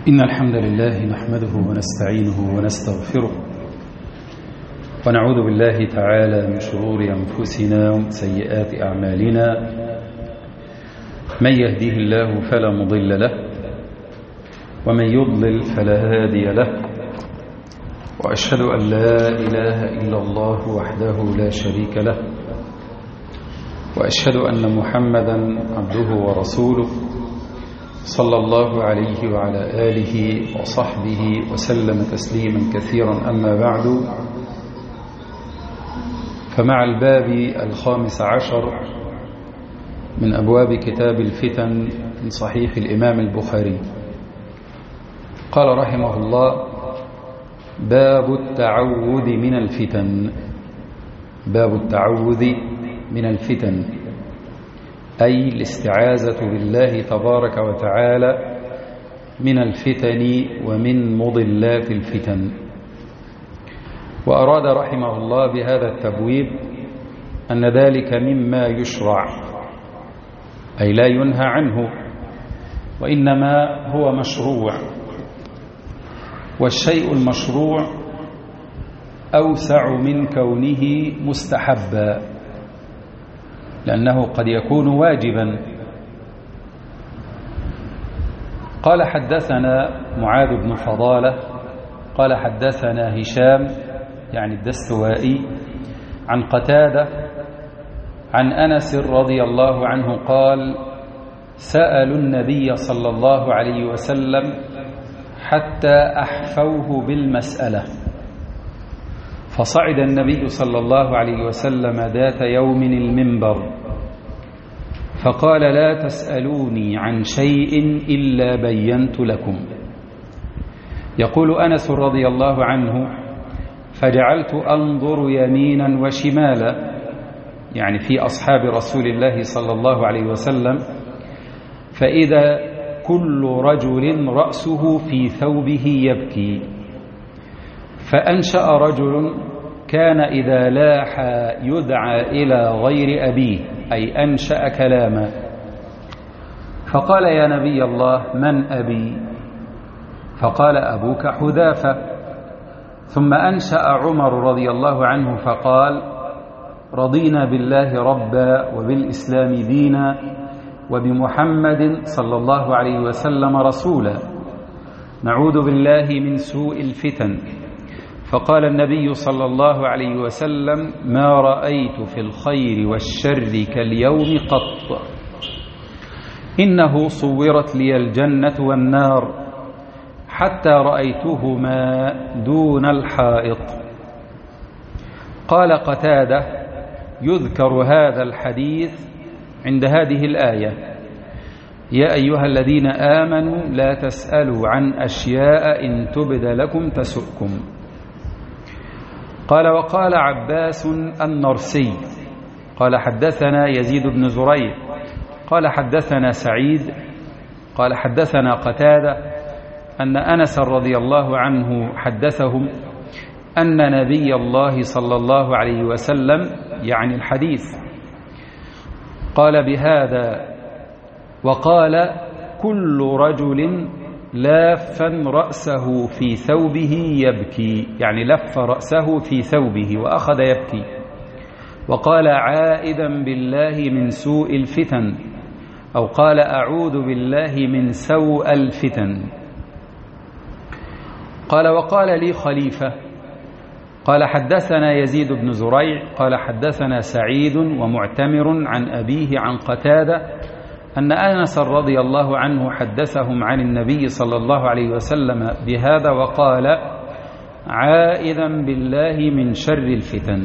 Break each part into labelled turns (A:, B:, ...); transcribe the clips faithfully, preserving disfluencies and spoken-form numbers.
A: إن الحمد لله نحمده ونستعينه ونستغفره ونعوذ بالله تعالى من شرور أنفسنا ومن سيئات أعمالنا. من يهديه الله فلا مضل له ومن يضلل فلا هادي له، وأشهد أن لا إله إلا الله وحده لا شريك له، وأشهد أن محمدا عبده ورسوله صلى الله عليه وعلى آله وصحبه وسلم تسليما كثيرا. أما بعد، فمع الباب الخامس عشر من أبواب كتاب الفتن من صحيح الإمام البخاري، قال رحمه الله: باب التعوذ من الفتن. باب التعوذ من الفتن أي الاستعاذة بالله تبارك وتعالى من الفتن ومن مضلات الفتن. وأراد رحمه الله بهذا التبويب أن ذلك مما يشرع، أي لا ينهى عنه، وإنما هو مشروع. والشيء المشروع أوسع من كونه مستحبا، لأنه قد يكون واجبا. قال: حدثنا معاذ بن فضالة قال حدثنا هشام يعني الدستوائي عن قتادة عن أنس رضي الله عنه قال: سألوا النبي صلى الله عليه وسلم حتى أحفوه بالمسألة، فصعد النبي صلى الله عليه وسلم ذات يوم المنبر فقال: لا تسألوني عن شيء إلا بينت لكم. يقول أنس رضي الله عنه: فجعلت أنظر يمينا وشمالا، يعني في أصحاب رسول الله صلى الله عليه وسلم، فإذا كل رجل رأسه في ثوبه يبكي. فأنشأ رجل كان إذا لاح يدعى إلى غير أبيه، أي أنشأ كلاما، فقال: يا نبي الله، من أبي؟ فقال: أبوك حذافة. ثم أنشأ عمر رضي الله عنه فقال: رضينا بالله ربا وبالإسلام دينا وبمحمد صلى الله عليه وسلم رسولا، نعوذ بالله من سوء الفتن. فقال النبي صلى الله عليه وسلم: ما رأيت في الخير والشر كاليوم قط، إنه صورت لي الجنة والنار حتى رأيتهما دون الحائط. قال قتادة: يذكر هذا الحديث عند هذه الآية: يا أيها الذين آمنوا لا تسألوا عن أشياء إن تبد لكم تسؤكم. قال: وقال عباس النرسي قال حدثنا يزيد بن زريع قال حدثنا سعيد قال حدثنا قتادة أن أنس رضي الله عنه حدثهم أن نبي الله صلى الله عليه وسلم، يعني الحديث، قال بهذا وقال: كل رجل لافا رأسه في ثوبه يبكي، يعني لف رأسه في ثوبه وأخذ يبكي. وقال: عائدا بالله من سوء الفتن، أو قال: أعوذ بالله من سوء الفتن. قال: وقال لي خليفة قال حدثنا يزيد بن زريع قال حدثنا سعيد ومعتمر عن أبيه عن قتادة أن أنس رضي الله عنه حدثهم عن النبي صلى الله عليه وسلم بهذا وقال: عائذا بالله من شر الفتن.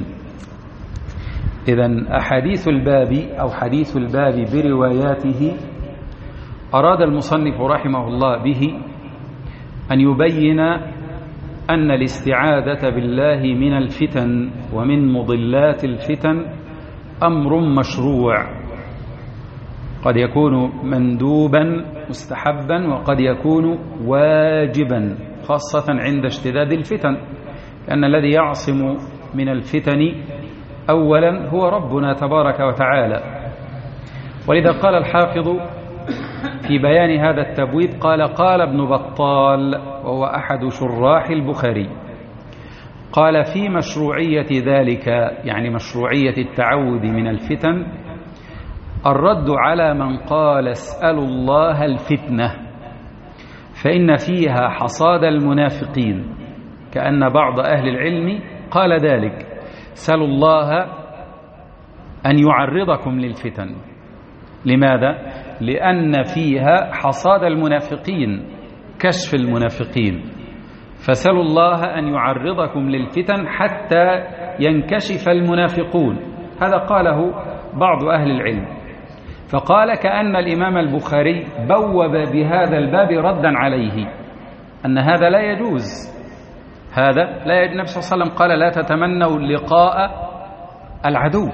A: إذن أحاديث الباب أو حديث الباب برواياته أراد المصنف رحمه الله به أن يبين أن الاستعاذة بالله من الفتن ومن مضلات الفتن أمر مشروع، قد يكون مندوبا مستحبا وقد يكون واجبا، خاصة عند اشتداد الفتن، لأن الذي يعصم من الفتن أولا هو ربنا تبارك وتعالى. ولذا قال الحافظ في بيان هذا التبويب قال: قال ابن بطال وهو أحد شراح البخاري، قال: في مشروعية ذلك، يعني مشروعية التعوذ من الفتن، الرد على من قال: اسألوا الله الفتنة فإن فيها حصاد المنافقين، كأن بعض أهل العلم قال ذلك: سألوا الله أن يعرضكم للفتن. لماذا؟ لأن فيها حصاد المنافقين، كشف المنافقين، فسألوا الله أن يعرضكم للفتن حتى ينكشف المنافقون. هذا قاله بعض أهل العلم، فقال كأن الإمام البخاري بوب بهذا الباب ردا عليه، أن هذا لا يجوز، هذا لا يجوز. النبي صلى الله عليه وسلم قال: لا تتمنوا لقاء العدو،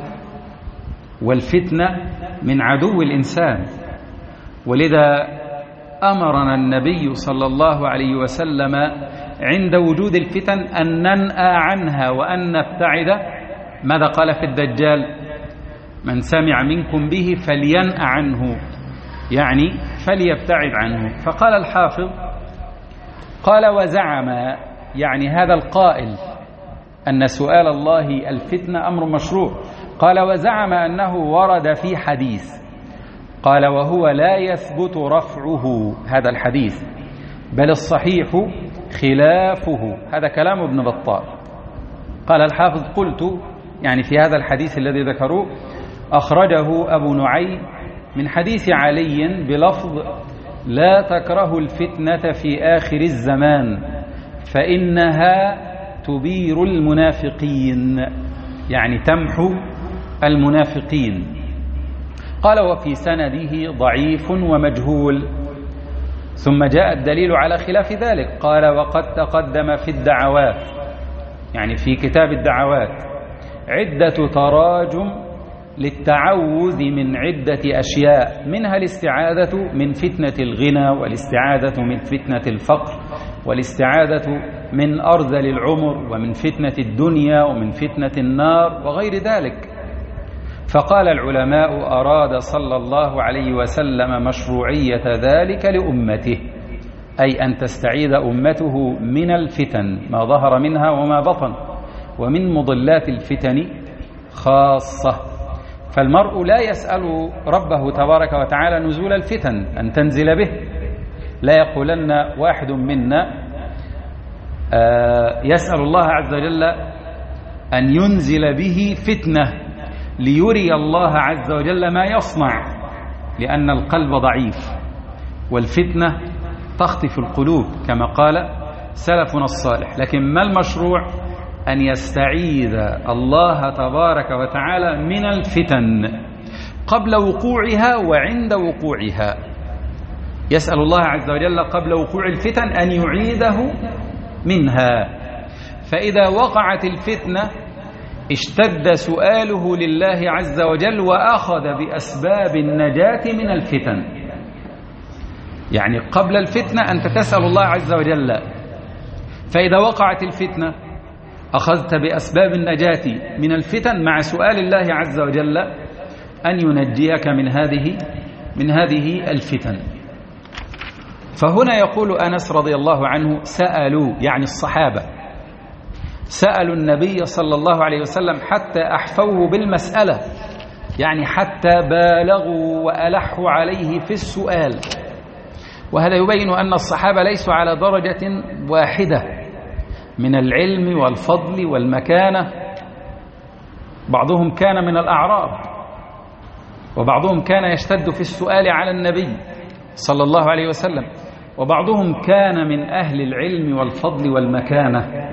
A: والفتنة من عدو الإنسان، ولذا أمرنا النبي صلى الله عليه وسلم عند وجود الفتن أن ننأى عنها وأن نبتعد. ماذا قال في الدجال؟ من سمع منكم به فلينأى عنه، يعني فليبتعد عنه. فقال الحافظ، قال: وزعم، يعني هذا القائل، أن سؤال الله الفتنة أمر مشروع. قال: وزعم أنه ورد في حديث، قال: وهو لا يثبت رفعه هذا الحديث، بل الصحيح خلافه. هذا كلام ابن بطال. قال الحافظ: قلت، يعني في هذا الحديث الذي ذكروه أخرجه أبو نعيم من حديث علي بلفظ: لا تكره الفتنة في آخر الزمان فإنها تبير المنافقين، يعني تمحو المنافقين. قال: وفي سنده ضعيف ومجهول. ثم جاء الدليل على خلاف ذلك. قال: وقد تقدم في الدعوات، يعني في كتاب الدعوات، عدة تراجم للتعوذ من عدة أشياء، منها الاستعاذة من فتنة الغنى، والاستعاذة من فتنة الفقر، والاستعاذة من أرذل العمر، ومن فتنة الدنيا، ومن فتنة النار، وغير ذلك. فقال العلماء: أراد صلى الله عليه وسلم مشروعية ذلك لأمته، أي أن تستعيذ أمته من الفتن ما ظهر منها وما بطن، ومن مضلات الفتن خاصة. فالمرء لا يسأل ربه تبارك وتعالى نزول الفتن أن تنزل به. لا يقولن واحد منا يسأل الله عز وجل أن ينزل به فتنة ليري الله عز وجل ما يصنع، لأن القلب ضعيف، والفتنة تخطف القلوب كما قال سلفنا الصالح. لكن ما المشروع؟ أن يستعيذ الله تبارك وتعالى من الفتن قبل وقوعها وعند وقوعها. يسأل الله عز وجل قبل وقوع الفتن أن يعيذه منها، فإذا وقعت الفتنة اشتد سؤاله لله عز وجل وأخذ بأسباب النجاة من الفتن. يعني قبل الفتنة أنت تسأل الله عز وجل، فإذا وقعت الفتنة أخذت بأسباب النجاة من الفتن مع سؤال الله عز وجل أن ينجيك من هذه من هذه الفتن. فهنا يقول أنس رضي الله عنه: سألوا، يعني الصحابة سألوا النبي صلى الله عليه وسلم حتى أحفوه بالمسألة، يعني حتى بالغوا وألحوا عليه في السؤال. وهذا يبين أن الصحابة ليسوا على درجة واحدة من العلم والفضل والمكانة. بعضهم كان من الأعراب، وبعضهم كان يشتد في السؤال على النبي صلى الله عليه وسلم، وبعضهم كان من أهل العلم والفضل والمكانة.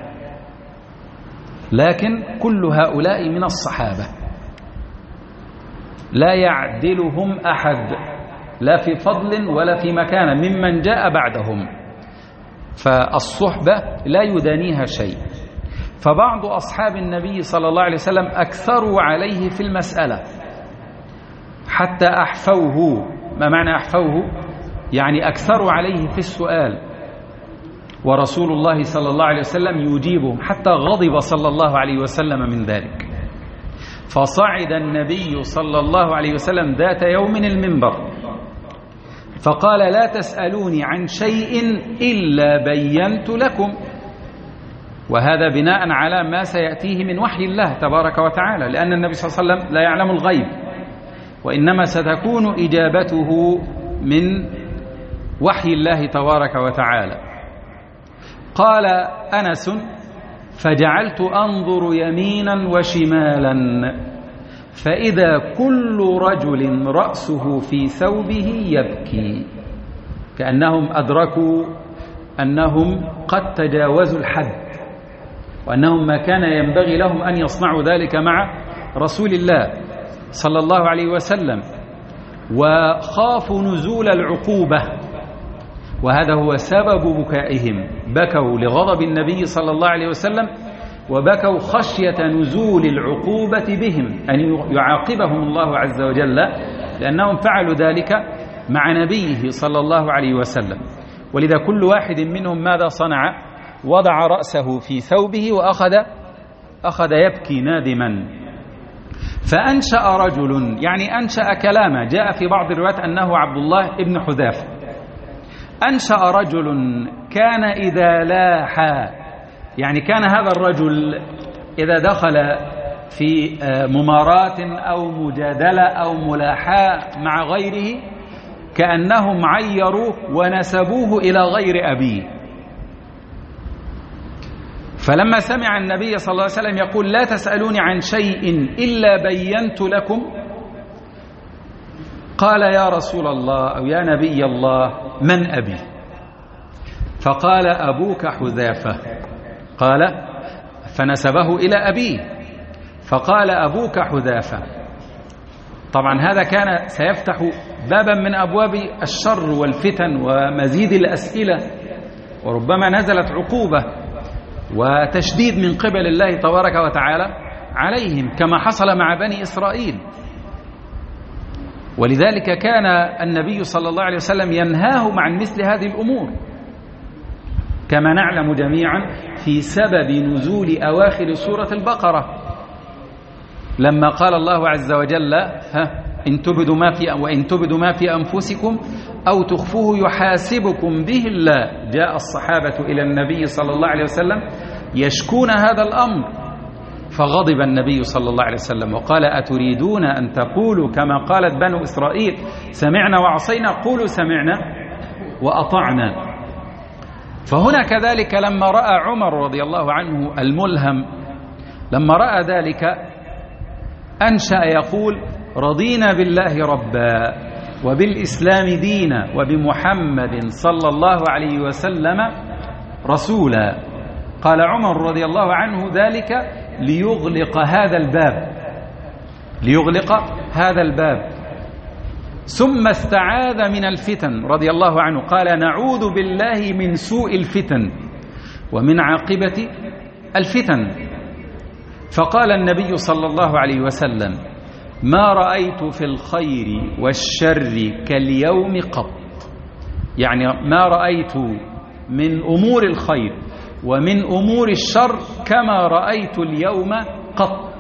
A: لكن كل هؤلاء من الصحابة لا يعدلهم أحد، لا في فضل ولا في مكانة ممن جاء بعدهم، فالصحبة لا يدانيها شيء. فبعض أصحاب النبي صلى الله عليه وسلم أكثروا عليه في المسألة حتى أحفوه. ما معنى أحفوه؟ يعني أكثروا عليه في السؤال، ورسول الله صلى الله عليه وسلم يجيبهم، حتى غضب صلى الله عليه وسلم من ذلك. فصعد النبي صلى الله عليه وسلم ذات يوم المنبر فقال لا تسألوني عن شيء إلا بينت لكم، وهذا بناء على ما سيأتيه من وحي الله تبارك وتعالى، لأن النبي صلى الله عليه وسلم لا يعلم الغيب، وإنما ستكون إجابته من وحي الله تبارك وتعالى. قال أنس فجعلت أنظر يمينا وشمالا فإذا كل رجل رأسه في ثوبه يبكي، كأنهم أدركوا أنهم قد تجاوزوا الحد، وأنهم ما كان ينبغي لهم أن يصنعوا ذلك مع رسول الله صلى الله عليه وسلم، وخافوا نزول العقوبة، وهذا هو سبب بكائهم. بكوا لغضب النبي صلى الله عليه وسلم، وبكوا خشية نزول العقوبة بهم، أن يعاقبهم الله عز وجل، لأنهم فعلوا ذلك مع نبيه صلى الله عليه وسلم. ولذا كل واحد منهم ماذا صنع؟ وضع رأسه في ثوبه وأخذ أخذ يبكي نادما. فأنشأ رجل، يعني أنشأ كلاما، جاء في بعض الروايات أنه عبد الله ابن حذافة. أنشأ رجل كان إذا لاح، يعني كان هذا الرجل إذا دخل في مماراة أو مجادلة أو ملاحاة مع غيره كأنهم عيروه ونسبوه إلى غير أبيه. فلما سمع النبي صلى الله عليه وسلم يقول لا تسألوني عن شيء إلا بينت لكم، قال يا رسول الله أو يا نبي الله من أبي؟ فقال أبوك حذافة. قال فنسبه إلى أبيه، فقال أبوك حذافة. طبعا هذا كان سيفتح بابا من أبواب الشر والفتن ومزيد الأسئلة، وربما نزلت عقوبة وتشديد من قبل الله تبارك وتعالى عليهم، كما حصل مع بني إسرائيل. ولذلك كان النبي صلى الله عليه وسلم ينهاهم عن مثل هذه الأمور، كما نعلم جميعا في سبب نزول أواخر سورة البقرة، لما قال الله عز وجل ها إن تبدوا ما في وإن تبدوا ما في أنفسكم أو تخفوه يحاسبكم به الله. جاء الصحابة إلى النبي صلى الله عليه وسلم يشكون هذا الأمر، فغضب النبي صلى الله عليه وسلم وقال أتريدون أن تقولوا كما قالت بنو إسرائيل سمعنا وعصينا؟ قولوا سمعنا وأطعنا. فهنا كذلك لما رأى عمر رضي الله عنه الملهم، لما رأى ذلك أنشأ يقول رضينا بالله ربا وبالإسلام دينا وبمحمد صلى الله عليه وسلم رسولا. قال عمر رضي الله عنه ذلك ليغلق هذا الباب، ليغلق هذا الباب. ثم استعاذ من الفتن رضي الله عنه، قال نعوذ بالله من سوء الفتن ومن عاقبة الفتن. فقال النبي صلى الله عليه وسلم ما رأيت في الخير والشر كاليوم قط، يعني ما رأيت من أمور الخير ومن أمور الشر كما رأيت اليوم قط.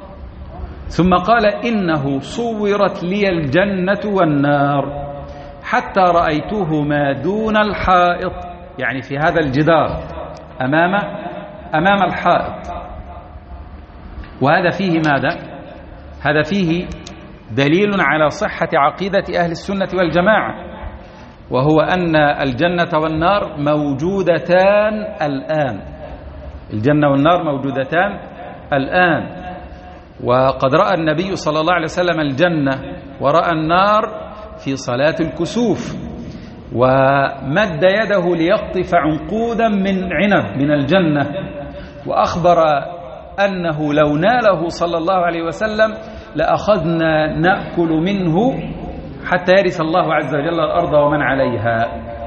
A: ثم قال إنه صورت لي الجنة والنار حتى رأيتهما دون الحائط، يعني في هذا الجدار أمام أمام الحائط. وهذا فيه ماذا؟ هذا فيه دليل على صحة عقيدة أهل السنة والجماعة، وهو أن الجنة والنار موجودتان الآن، الجنة والنار موجودتان الآن. وقد رأى النبي صلى الله عليه وسلم الجنة ورأى النار في صلاة الكسوف، ومد يده ليقطف عنقودا من عنب من الجنة، وأخبر أنه لو ناله صلى الله عليه وسلم لأخذنا نأكل منه حتى يرث الله عز وجل الأرض ومن عليها.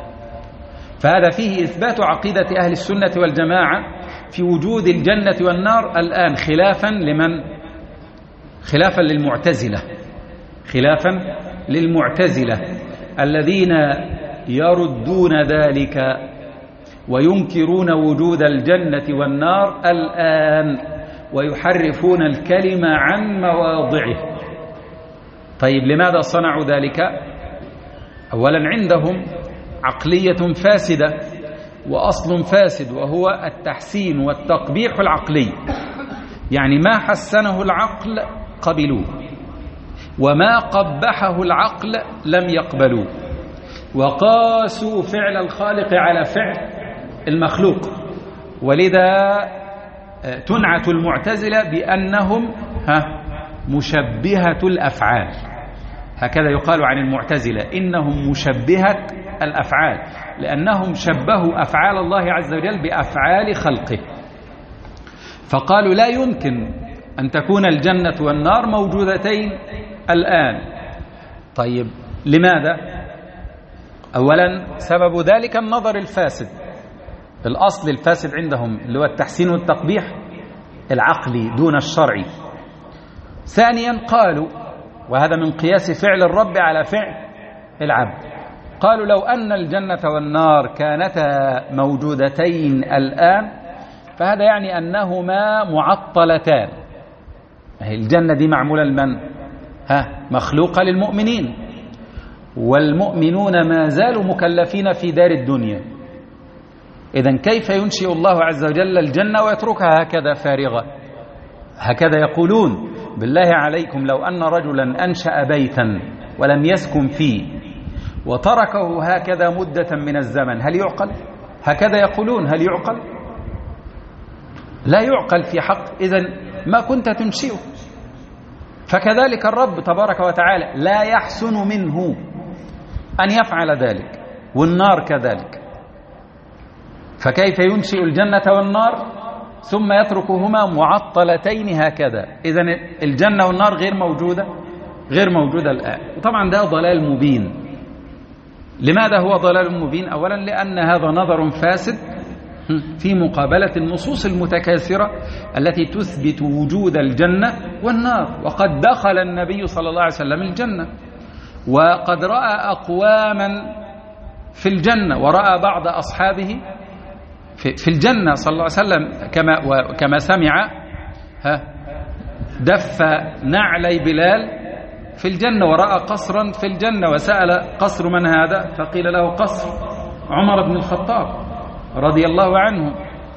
A: فهذا فيه إثبات عقيدة أهل السنة والجماعة في وجود الجنة والنار الآن، خلافا لمن؟ خلافا للمعتزلة، خلافا للمعتزلة الذين يردون ذلك وينكرون وجود الجنة والنار الآن ويحرفون الكلمة عن مواضعه. طيب لماذا صنعوا ذلك؟ أولا عندهم عقلية فاسدة وأصل فاسد، وهو التحسين والتقبيح العقلي، يعني ما حسنه العقل قبلوه، وما قبحه العقل لم يقبلوه، وقاسوا فعل الخالق على فعل المخلوق. ولذا تنعت المعتزلة بأنهم ها مشبهة الأفعال، هكذا يقال عن المعتزلة، إنهم مشبهة الأفعال، لأنهم شبهوا أفعال الله عز وجل بأفعال خلقه، فقالوا لا يمكن أن تكون الجنة والنار موجودتين الآن. طيب لماذا؟ أولا سبب ذلك النظر الفاسد، الأصل الفاسد عندهم اللي هو التحسين والتقبيح العقلي دون الشرعي. ثانيا قالوا، وهذا من قياس فعل الرب على فعل العبد، قالوا لو أن الجنة والنار كانتا موجودتين الآن فهذا يعني أنهما معطلتان. الجنة دي معمولة لمن؟ ها مخلوقة للمؤمنين، والمؤمنون ما زالوا مكلفين في دار الدنيا. إذن كيف ينشئ الله عز وجل الجنة ويتركها هكذا فارغة؟ هكذا يقولون. بالله عليكم لو أن رجلا أنشأ بيتا ولم يسكن فيه وتركه هكذا مدة من الزمن، هل يعقل؟ هكذا يقولون، هل يعقل؟ لا يعقل في حق، إذن ما كنت تنشئه. فكذلك الرب تبارك وتعالى لا يحسن منه أن يفعل ذلك، والنار كذلك. فكيف ينشئ الجنة والنار ثم يتركهما معطلتين هكذا؟ إذن الجنة والنار غير موجودة، غير موجودة الآن. وطبعا ده ضلال مبين. لماذا هو ضلال مبين؟ أولا لأن هذا نظر فاسد في مقابلة النصوص المتكاثرة التي تثبت وجود الجنة والنار. وقد دخل النبي صلى الله عليه وسلم الجنة، وقد رأى أقواما في الجنة، ورأى بعض أصحابه في الجنة صلى الله عليه وسلم، كما وكما سمع ها دف نعلي بلال في الجنة، ورأى قصرا في الجنة، وسأل قصر من هذا؟ فقيل له قصر عمر بن الخطاب رضي الله عنه.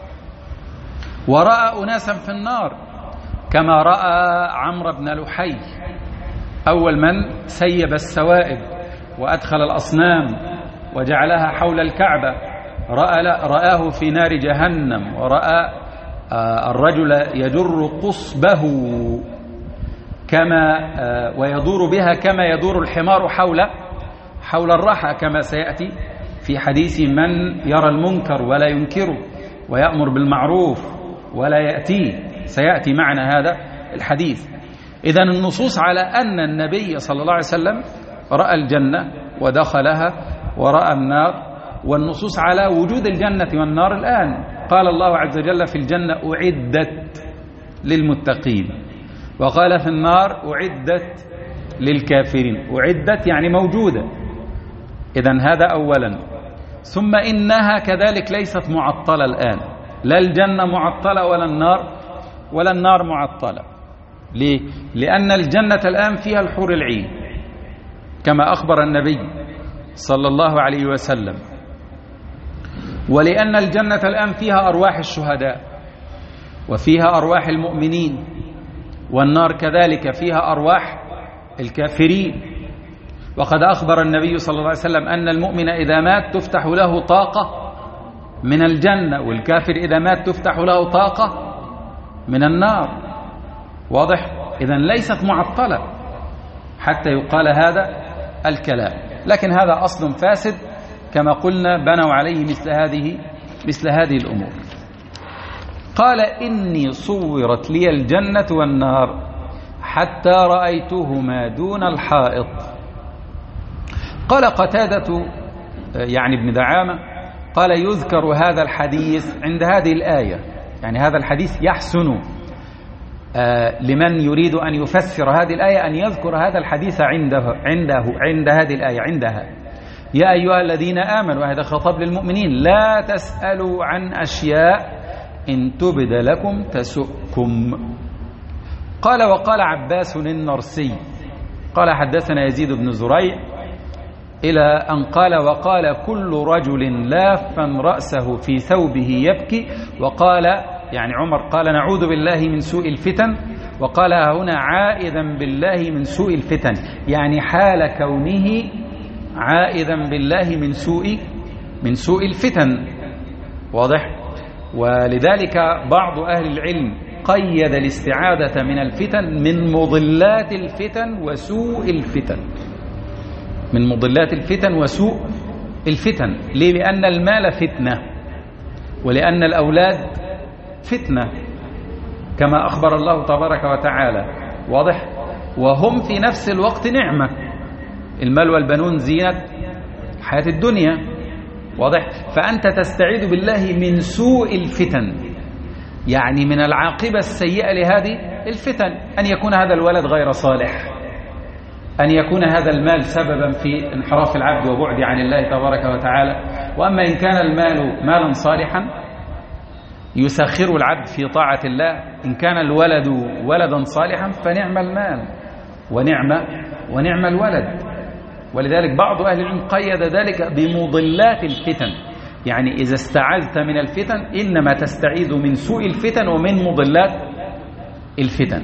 A: ورأى أناسا في النار كما رأى عمرو بن لحي أول من سيب السوائب وأدخل الأصنام وجعلها حول الكعبة، رأى رآه في نار جهنم، ورأى الرجل يجر قصبه كما ويدور بها كما يدور الحمار حول حول الرحى، كما سيأتي في حديث من يرى المنكر ولا ينكره ويأمر بالمعروف ولا يأتيه، سيأتي معنا هذا الحديث. إذن النصوص على أن النبي صلى الله عليه وسلم رأى الجنة ودخلها ورأى النار، والنصوص على وجود الجنة والنار الآن. قال الله عز وجل في الجنة أعدت للمتقين، وقال في النار أعدت للكافرين. أعدت يعني موجودة. إذن هذا أولا. ثم إنها كذلك ليست معطلة الآن، لا الجنة معطلة ولا النار ولا النار معطلة. ليه؟ لأن الجنة الآن فيها الحور العين كما أخبر النبي صلى الله عليه وسلم، ولأن الجنة الآن فيها أرواح الشهداء وفيها أرواح المؤمنين، والنار كذلك فيها أرواح الكافرين. وقد أخبر النبي صلى الله عليه وسلم أن المؤمن إذا مات تفتح له طاقة من الجنة، والكافر إذا مات تفتح له طاقة من النار. واضح؟ إذن ليست معطلة حتى يقال هذا الكلام، لكن هذا أصل فاسد كما قلنا بنوا عليه مثل هذه مثل هذه الأمور. قال إني صورت لي الجنة والنار حتى رأيتهما دون الحائط. قال قتادة يعني ابن دعامة قال يذكر هذا الحديث عند هذه الآية، يعني هذا الحديث يحسن لمن يريد أن يفسر هذه الآية أن يذكر هذا الحديث عنده عنده عند هذه الآية عندها. يا أيها الذين آمنوا، وهذا خطاب للمؤمنين، لا تسألوا عن أشياء إن تبد لكم تسؤكم. قال وقال عباس النرسي قال حدثنا يزيد بن زريع إلى أن قال: وقال كل رجل لافا رأسه في ثوبه يبكي. وقال يعني عمر قال: نعوذ بالله من سوء الفتن، وقالها هنا عائذا بالله من سوء الفتن، يعني حال كونه عائذا بالله من سوء من سوء الفتن. واضح؟ ولذلك بعض أهل العلم قيد الاستعاذة من الفتن من مضلات الفتن وسوء الفتن، من مضلات الفتن وسوء الفتن. ليه؟ لأن المال فتنة، ولأن الأولاد فتنة كما أخبر الله تبارك وتعالى. واضح؟ وهم في نفس الوقت نعمة. المال والبنون زينة حياة الدنيا. واضح؟ فأنت تستعيذ بالله من سوء الفتن، يعني من العاقبة السيئة لهذه الفتن، أن يكون هذا الولد غير صالح، أن يكون هذا المال سببا في انحراف العبد وبعد عن الله تبارك وتعالى. وأما إن كان المال مالا صالحا يسخر العبد في طاعة الله، إن كان الولد ولدا صالحا فنعم المال ونعم ونعم الولد. ولذلك بعض أهل العلم قيد ذلك بمضلات الفتن، يعني إذا استعذت من الفتن إنما تستعيذ من سوء الفتن ومن مضلات الفتن.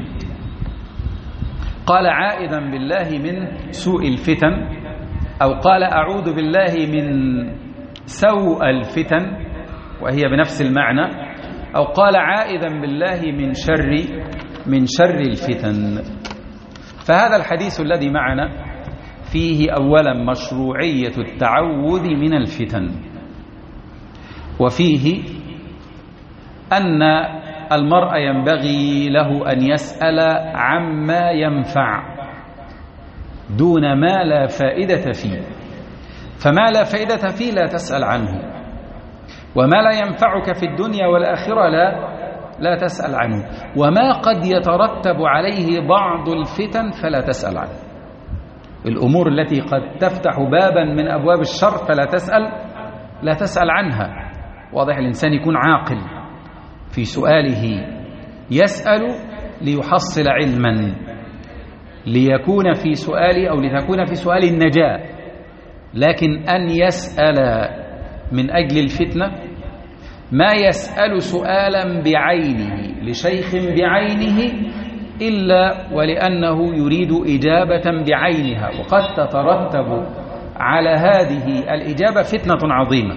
A: قال: عائذا بالله من سوء الفتن، أو قال: أعوذ بالله من سوء الفتن، وهي بنفس المعنى، أو قال: عائذا بالله من شر من شر الفتن. فهذا الحديث الذي معنا فيه أولا مشروعية التعوذ من الفتن، وفيه أن المرء ينبغي له أن يسأل عما ينفع دون ما لا فائدة فيه. فما لا فائدة فيه لا تسأل عنه، وما لا ينفعك في الدنيا والآخرة لا لا تسأل عنه، وما قد يترتب عليه بعض الفتن فلا تسأل عنه. الأمور التي قد تفتح بابا من أبواب الشر فلا تسأل لا تسأل عنها. واضح؟ الإنسان يكون عاقل في سؤاله، يسأل ليحصل علما، ليكون في سؤال أو لتكون في سؤال النجاة. لكن أن يسأل من أجل الفتنة، ما يسأل سؤالا بعينه لشيخ بعينه إلا ولأنه يريد إجابة بعينها، وقد تترتب على هذه الإجابة فتنة عظيمة.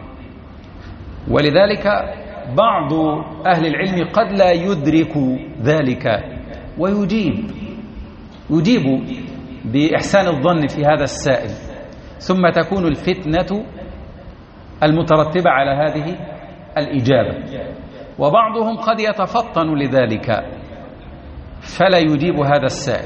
A: ولذلك بعض أهل العلم قد لا يدرك ذلك ويجيب يجيب بإحسان الظن في هذا السائل، ثم تكون الفتنة المترتبة على هذه الإجابة. وبعضهم قد يتفطن لذلك فلا يجيب هذا السائل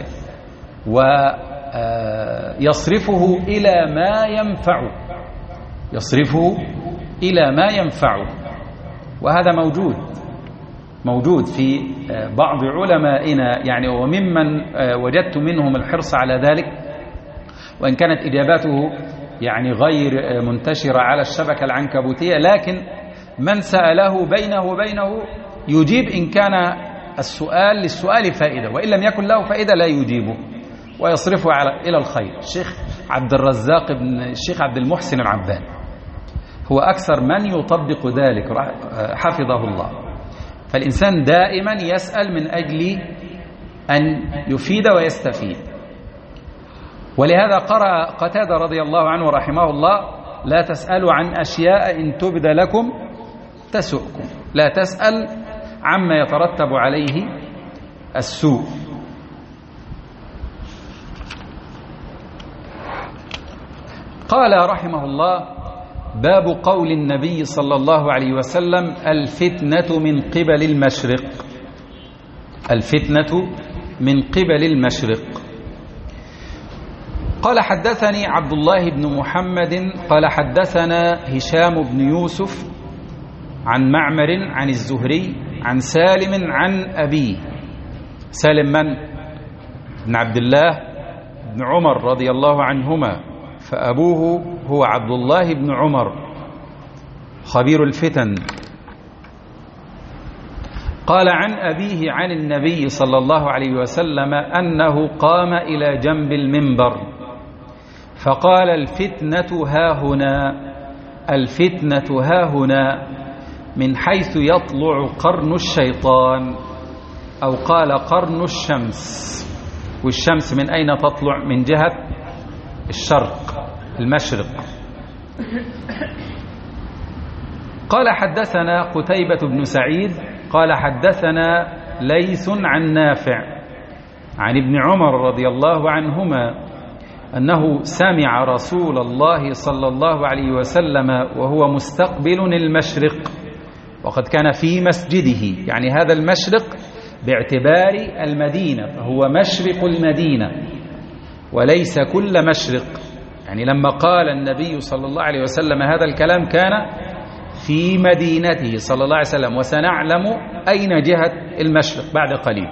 A: ويصرفه إلى ما ينفعه يصرفه إلى ما ينفعه وهذا موجود موجود في بعض علمائنا، يعني وممن وجدت منهم الحرص على ذلك، وإن كانت إجاباته يعني غير منتشرة على الشبكة العنكبوتية، لكن من سأله بينه وبينه يجيب إن كان السؤال للسؤال فائدة، وإن لم يكن له فائدة لا يجيبه ويصرفه على إلى الخير. الشيخ عبد الرزاق بن الشيخ عبد المحسن العباد هو أكثر من يطبق ذلك حفظه الله. فالإنسان دائما يسأل من أجل أن يفيد ويستفيد. ولهذا قرأ قتادة رضي الله عنه رحمه الله: لا تسألوا عن أشياء إن تبد لكم تسؤكم. لا تسأل عما يترتب عليه السوء. قال رحمه الله: باب قول النبي صلى الله عليه وسلم: الفتنة من قبل المشرق. الفتنة من قبل المشرق. قال: حدثني عبد الله بن محمد قال حدثنا هشام بن يوسف عن معمر عن الزهري عن سالم عن أبيه. سالم من؟ بن عبد الله بن عمر رضي الله عنهما، فأبوه هو عبد الله بن عمر خبير الفتن. قال عن أبيه عن النبي صلى الله عليه وسلم أنه قام إلى جنب المنبر فقال الفتنة ها-هنا، الفتنة ها-هنا من حيث يطلع قرن الشيطان، أو قال قرن الشمس. والشمس من أين تطلع؟ من جهة الشرق، المشرق. قال حدثنا قتيبة بن سعيد قال حدثنا ليث عن نافع عن ابن عمر رضي الله عنهما أنه سمع رسول الله صلى الله عليه وسلم وهو مستقبل المشرق، وقد كان في مسجده، يعني هذا المشرق باعتبار المدينة، فهو مشرق المدينة وليس كل مشرق. يعني لما قال النبي صلى الله عليه وسلم هذا الكلام كان في مدينته صلى الله عليه وسلم، وسنعلم أين جهة المشرق بعد قليل.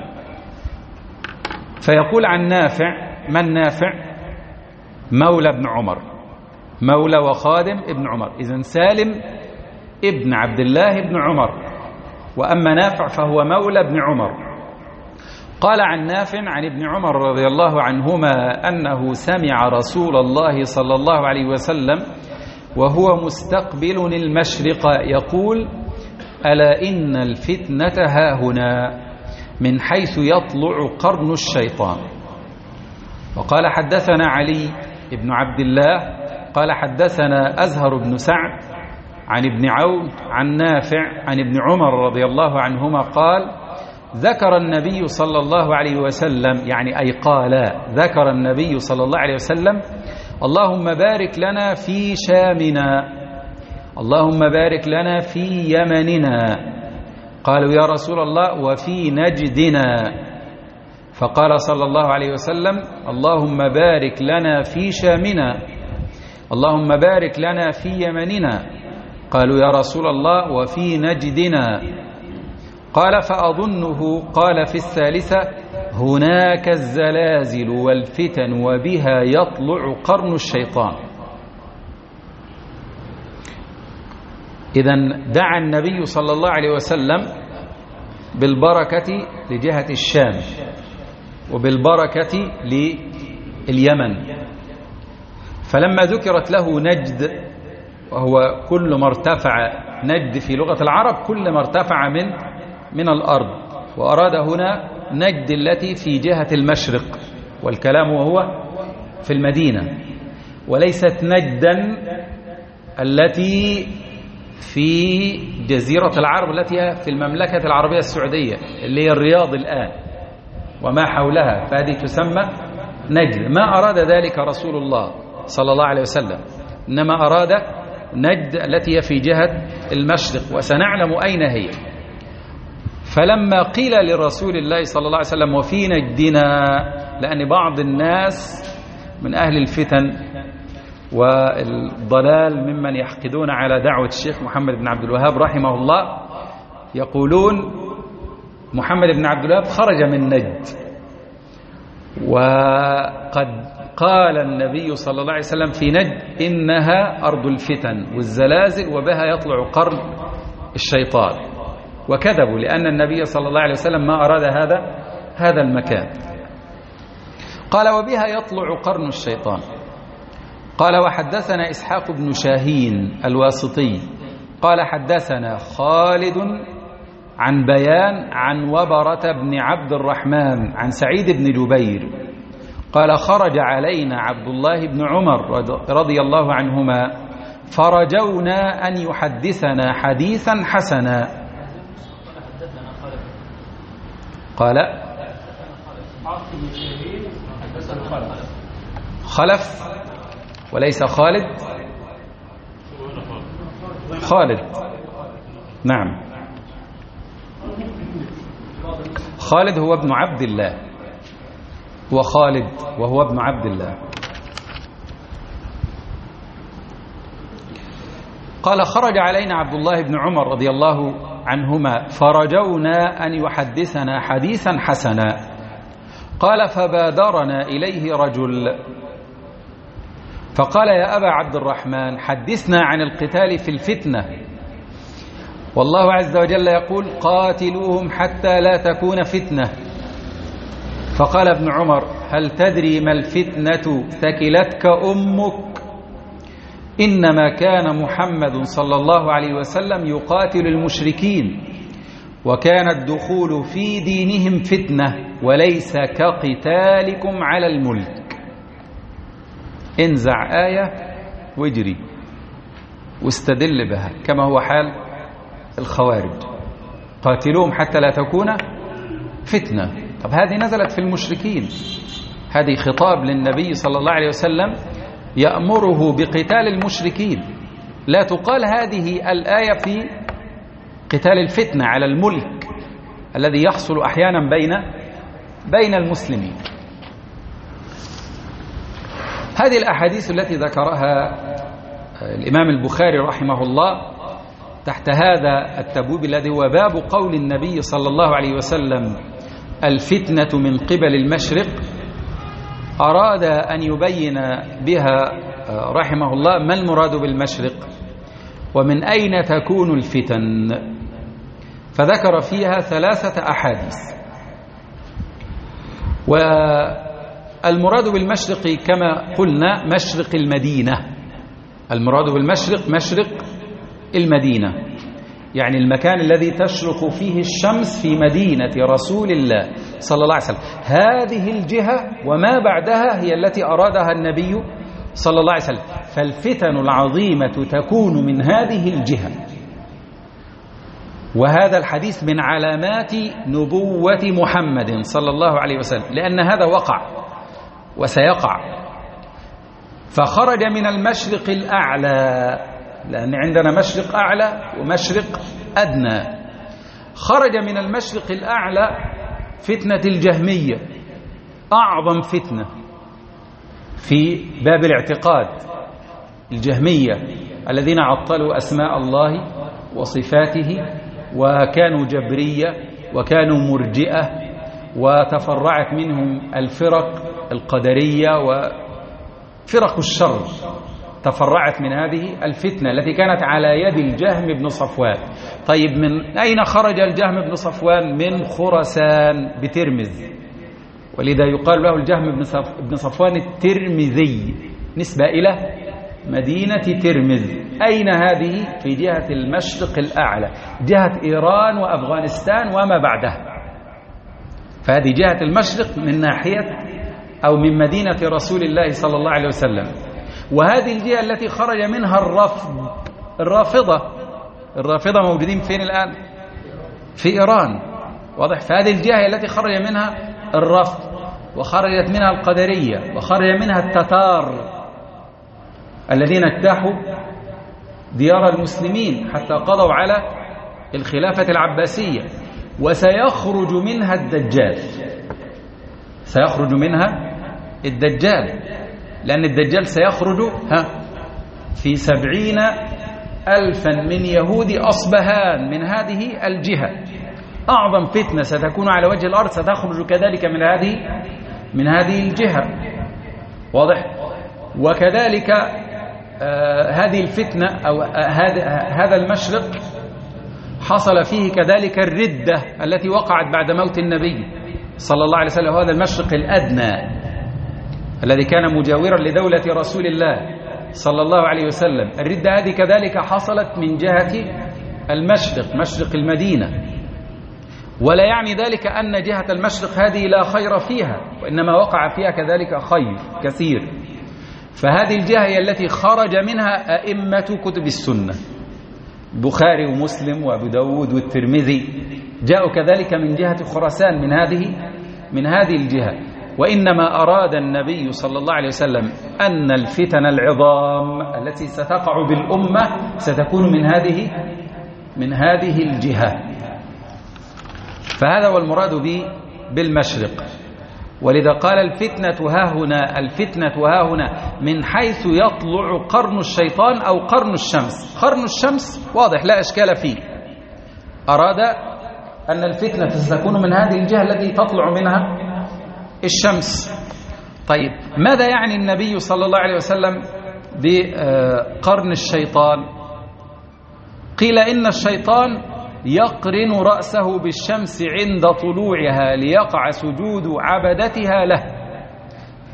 A: فيقول عن نافع، من نافع؟ مولى ابن عمر، مولى وخادم ابن عمر. إذن سالم ابن عبد الله ابن عمر، وأما نافع فهو مولى ابن عمر. قال عن نافع عن ابن عمر رضي الله عنهما أنه سمع رسول الله صلى الله عليه وسلم وهو مستقبل المشرق يقول: ألا إن الفتنة ها-هنا من حيث يطلع قرن الشيطان. وقال حدثنا علي بن عبد الله قال حدثنا أزهر بن سعد عن ابن عون عن نافع عن ابن عمر رضي الله عنهما قال: ذكر النبي صلى الله عليه وسلم، يعني أي قال ذكر النبي صلى الله عليه وسلم: اللهم بارك لنا في شامنا، اللهم بارك لنا في يمننا. قالوا: يا رسول الله وفي نجدنا. فقال صلى الله عليه وسلم: اللهم بارك لنا في شامنا، اللهم بارك لنا في يمننا. قالوا: يا رسول الله وفي نجدنا. قال: فأظنه قال في الثالثة: هناك الزلازل والفتن وبها يطلع قرن الشيطان. إذن دعا النبي صلى الله عليه وسلم بالبركة لجهة الشام، وبالبركة لليمن. فلما ذكرت له نجد، وهو كل ما ارتفع، نجد في لغة العرب كل ما ارتفع من من الأرض، وأراد هنا نجد التي في جهة المشرق، والكلام وهو في المدينة، وليست نجدا التي في جزيرة العرب التي في المملكة العربية السعودية اللي هي الرياض الآن وما حولها، فهذه تسمى نجد. ما أراد ذلك رسول الله صلى الله عليه وسلم، إنما أراد نجد التي هي في جهة المشرق، وسنعلم أين هي. فلما قيل لرسول الله صلى الله عليه وسلم وفي نجدنا، لأن بعض الناس من أهل الفتن والضلال ممن يحقدون على دعوة الشيخ محمد بن عبد الوهاب رحمه الله يقولون محمد بن عبد الوهاب خرج من نجد، وقد قال النبي صلى الله عليه وسلم في نجد إنها أرض الفتن والزلازل وبها يطلع قرن الشيطان، وكذبوا، لأن النبي صلى الله عليه وسلم ما أراد هذا هذا المكان. قال: وبها يطلع قرن الشيطان. قال: وحدثنا إسحاق بن شاهين الواسطي قال حدثنا خالد عن بيان عن وبرة بن عبد الرحمن عن سعيد بن جبير قال: خرج علينا عبد الله بن عمر رضي الله عنهما فرجونا أن يحدثنا حديثا حسنا. قال: خلف وليس خالد. خالد، نعم، خالد هو ابن عبد الله، وخالد وهو ابن عبد الله. قال: خرج علينا عبد الله بن عمر رضي الله عنهما فرجونا أن يحدثنا حديثا حسنا. قال: فبادرنا إليه رجل فقال: يا أبا عبد الرحمن حدثنا عن القتال في الفتنة، والله عز وجل يقول: قاتلوهم حتى لا تكون فتنة. فقال ابن عمر: هل تدري ما الفتنة ثكلتك أمك؟ إنما كان محمد صلى الله عليه وسلم يقاتل المشركين، وكان الدخول في دينهم فتنة وليس كقتالكم على الملك. انزع آية واجري واستدل بها كما هو حال الخوارج، قاتلوهم حتى لا تكون فتنة. طب هذه نزلت في المشركين، هذه خطاب للنبي صلى الله عليه وسلم يأمره بقتال المشركين، لا تقال هذه الآية في قتال الفتنة على الملك الذي يحصل أحيانا بين بين المسلمين. هذه الأحاديث التي ذكرها الإمام البخاري رحمه الله تحت هذا التبويب الذي هو باب قول النبي صلى الله عليه وسلم الفتنة من قبل المشرق، أراد أن يبين بها رحمه الله ما المراد بالمشرق ومن أين تكون الفتن، فذكر فيها ثلاثة أحاديث. والمراد بالمشرق كما قلنا مشرق المدينة، المراد بالمشرق مشرق المدينة، يعني المكان الذي تشرق فيه الشمس في مدينة رسول الله صلى الله عليه وسلم. هذه الجهة وما بعدها هي التي أرادها النبي صلى الله عليه وسلم، فالفتن العظيمة تكون من هذه الجهة. وهذا الحديث من علامات نبوة محمد صلى الله عليه وسلم، لأن هذا وقع وسيقع. فخرج من المشرق الأعلى، لأن عندنا مشرق أعلى ومشرق أدنى. خرج من المشرق الأعلى فتنة الجهمية، أعظم فتنة في باب الاعتقاد، الجهمية الذين عطلوا أسماء الله وصفاته وكانوا جبرية وكانوا مرجئة، وتفرعت منهم الفرق القدرية وفرق الشر، تفرعت من هذه الفتنة التي كانت على يد الجهم بن صفوان. طيب من أين خرج الجهم بن صفوان؟ من خراسان بترمذ، ولذا يقال له الجهم بن صفوان الترمذي نسبة إلى مدينة ترمذ. أين هذه؟ في جهة المشرق الأعلى، جهة إيران وأفغانستان وما بعدها. فهذه جهة المشرق من ناحية أو من مدينة رسول الله صلى الله عليه وسلم. وهذه الجهة التي خرج منها الرفض، الرافضة، الرافضة موجودين فين الآن؟ في إيران، واضح. فهذه الجهة التي خرج منها الرفض، وخرجت منها القدرية، وخرج منها التتار الذين اجتاحوا ديار المسلمين حتى قضوا على الخلافة العباسية. وسيخرج منها الدجال، سيخرج منها الدجال، لأن الدجال سيخرج ها في سبعين ألفا من يهود أصبهان من هذه الجهة. أعظم فتنة ستكون على وجه الأرض ستخرج كذلك من هذه من هذه الجهة، واضح. وكذلك آه هذه الفتنة أو آه هذا هذا المشرق حصل فيه كذلك الردة التي وقعت بعد موت النبي صلى الله عليه وسلم. هذا المشرق الأدنى الذي كان مجاورا لدولة رسول الله صلى الله عليه وسلم. الردة هذه كذلك حصلت من جهة المشرق، مشرق المدينة. ولا يعني ذلك أن جهة المشرق هذه لا خير فيها، وإنما وقع فيها كذلك خير كثير. فهذه الجهة هي التي خرج منها أئمة كتب السنة، البخاري ومسلم وأبو داود والترمذي جاءوا كذلك من جهة خراسان، من هذه من هذه الجهة. وإنما أراد النبي صلى الله عليه وسلم أن الفتن العظام التي ستقع بالأمة ستكون من هذه من هذه الجهة. فهذا هو المراد به بالمشرق. ولذا قال الفتنة ها هنا، الفتنة ها هنا من حيث يطلع قرن الشيطان أو قرن الشمس. قرن الشمس واضح لا إشكال فيه، أراد أن الفتنة ستكون من هذه الجهة التي تطلع منها الشمس. طيب ماذا يعني النبي صلى الله عليه وسلم بقرن الشيطان؟ قيل إن الشيطان يقرن رأسه بالشمس عند طلوعها ليقع سجود عبدتها له.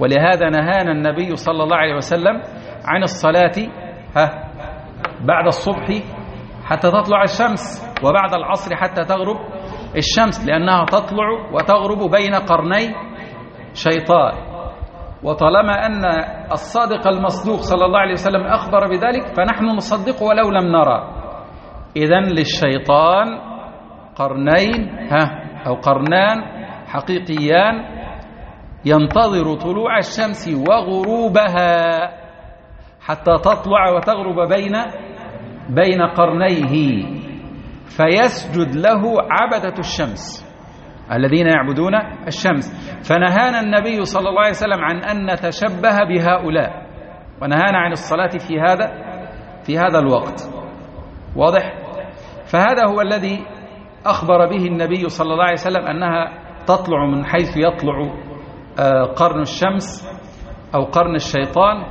A: ولهذا نهانا النبي صلى الله عليه وسلم عن الصلاة ها بعد الصبح حتى تطلع الشمس، وبعد العصر حتى تغرب الشمس، لأنها تطلع وتغرب بين قرني شيطان. وطالما أن الصادق المصدوق صلى الله عليه وسلم أخبر بذلك فنحن نصدقه ولو لم نرى. إذن للشيطان قرنين ها أو قرنان حقيقيان ينتظر طلوع الشمس وغروبها حتى تطلع وتغرب بين بين قرنيه، فيسجد له عبدة الشمس الذين يعبدون الشمس. فنهانا النبي صلى الله عليه وسلم عن أن نتشبه بهؤلاء، ونهانا عن الصلاة في هذا في هذا الوقت. واضح؟ فهذا هو الذي أخبر به النبي صلى الله عليه وسلم، أنها تطلع من حيث يطلع قرن الشمس أو قرن الشيطان.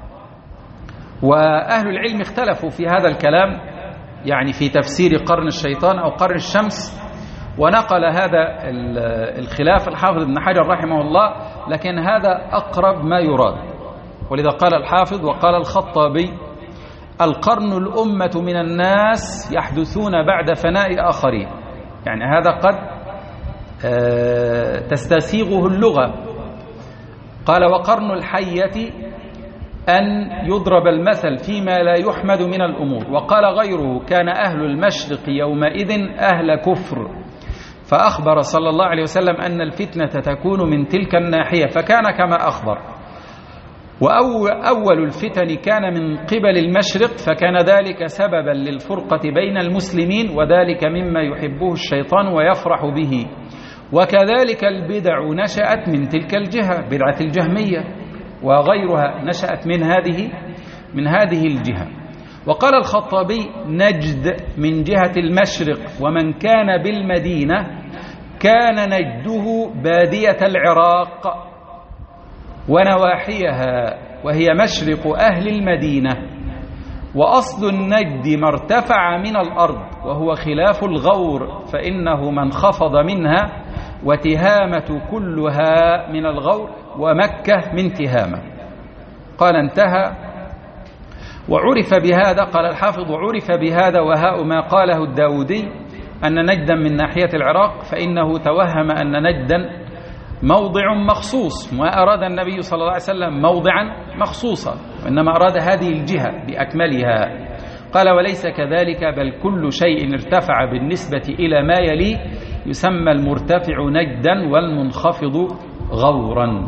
A: وأهل العلم اختلفوا في هذا الكلام، يعني في تفسير قرن الشيطان أو قرن الشمس، ونقل هذا الخلاف الحافظ ابن حجر رحمه الله، لكن هذا أقرب ما يراد. ولذا قال الحافظ وقال الخطابي: القرن الأمة من الناس يحدثون بعد فناء آخرين. يعني هذا قد تستسيغه اللغة. قال: وقرن الحية أن يضرب المثل فيما لا يحمد من الأمور. وقال غيره: كان أهل المشرق يومئذ أهل كفر، فأخبر صلى الله عليه وسلم أن الفتنة تكون من تلك الناحية، فكان كما أخبر. وأول الفتن كان من قبل المشرق، فكان ذلك سببا للفرقة بين المسلمين، وذلك مما يحبه الشيطان ويفرح به. وكذلك البدع نشأت من تلك الجهة، بدعة الجهمية وغيرها نشأت من هذه من هذه الجهة. وقال الخطابي: نجد من جهة المشرق، ومن كان بالمدينة كان نجده بادية العراق ونواحيها، وهي مشرق أهل المدينة. وأصل النجد ما ارتفع من الأرض، وهو خلاف الغور، فإنه من خفض منها، وتهامة كلها من الغور، ومكة من تهامة. قال: انتهى. وعرف بهذا، قال الحافظ: وعرف بهذا وهاء ما قاله الداودي أن نجدا من ناحية العراق، فإنه توهم أن نجدا موضع مخصوص، ما أراد النبي صلى الله عليه وسلم موضعا مخصوصا، وإنما أراد هذه الجهة بأكملها. قال: وليس كذلك، بل كل شيء ارتفع بالنسبة إلى ما يليه يسمى المرتفع نجدا، والمنخفض غورا.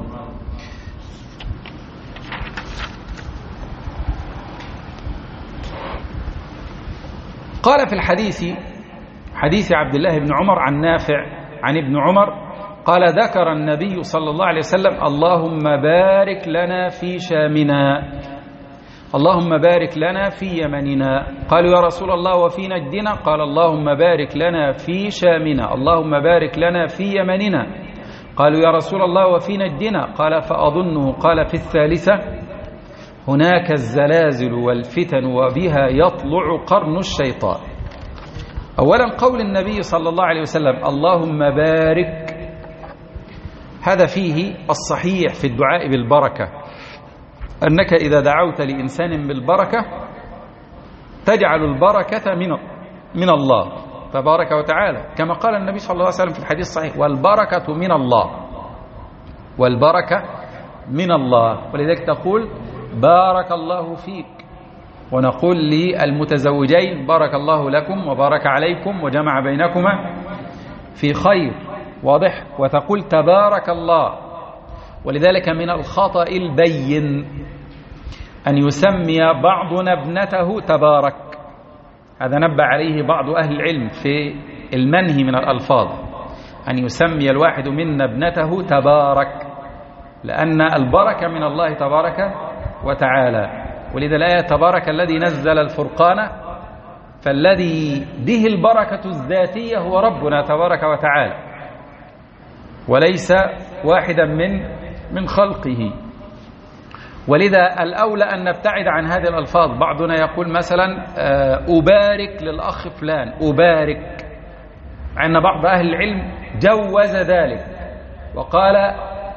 A: قال في الحديث، حديث عبد الله بن عمر عن نافع عن ابن عمر قال: ذكر النبي صلى الله عليه وسلم: اللهم بارك لنا في شامنا، اللهم بارك لنا في يمننا. قالوا: يا رسول الله وفي نجدنا؟ قال: اللهم بارك لنا في شامنا، اللهم بارك لنا في يمننا. قالوا: يا رسول الله وفي نجدنا؟ قال: فأظنه قال في الثالثة: هناك الزلازل والفتن، وبها يطلع قرن الشيطان. أولا، قول النبي صلى الله عليه وسلم: اللهم بارك، هذا فيه الصحيح في الدعاء بالبركة، أنك إذا دعوت لإنسان بالبركة تجعل البركة من من الله تبارك وتعالى، كما قال النبي صلى الله عليه وسلم في الحديث الصحيح: والبركة من الله، والبركة من الله. ولذلك تقول: بارك الله فيك، ونقول للمتزوجين: بارك الله لكم وبارك عليكم وجمع بينكما في خير. واضح؟ وتقول: تبارك الله. ولذلك من الخطأ البين أن يسمي بعضنا ابنته تبارك، هذا نبه عليه بعض أهل العلم في المنهي من الألفاظ، أن يسمي الواحد منا ابنته تبارك، لأن البركة من الله تبارك وتعالى. ولذا الآية: تبارك الذي نزل الفرقان، فالذي به البركة الذاتية هو ربنا تبارك وتعالى، وليس واحدا من من خلقه. ولذا الأولى أن نبتعد عن هذه الألفاظ. بعضنا يقول مثلا: أبارك للأخ فلان، أبارك، عند بعض أهل العلم جوز ذلك وقال: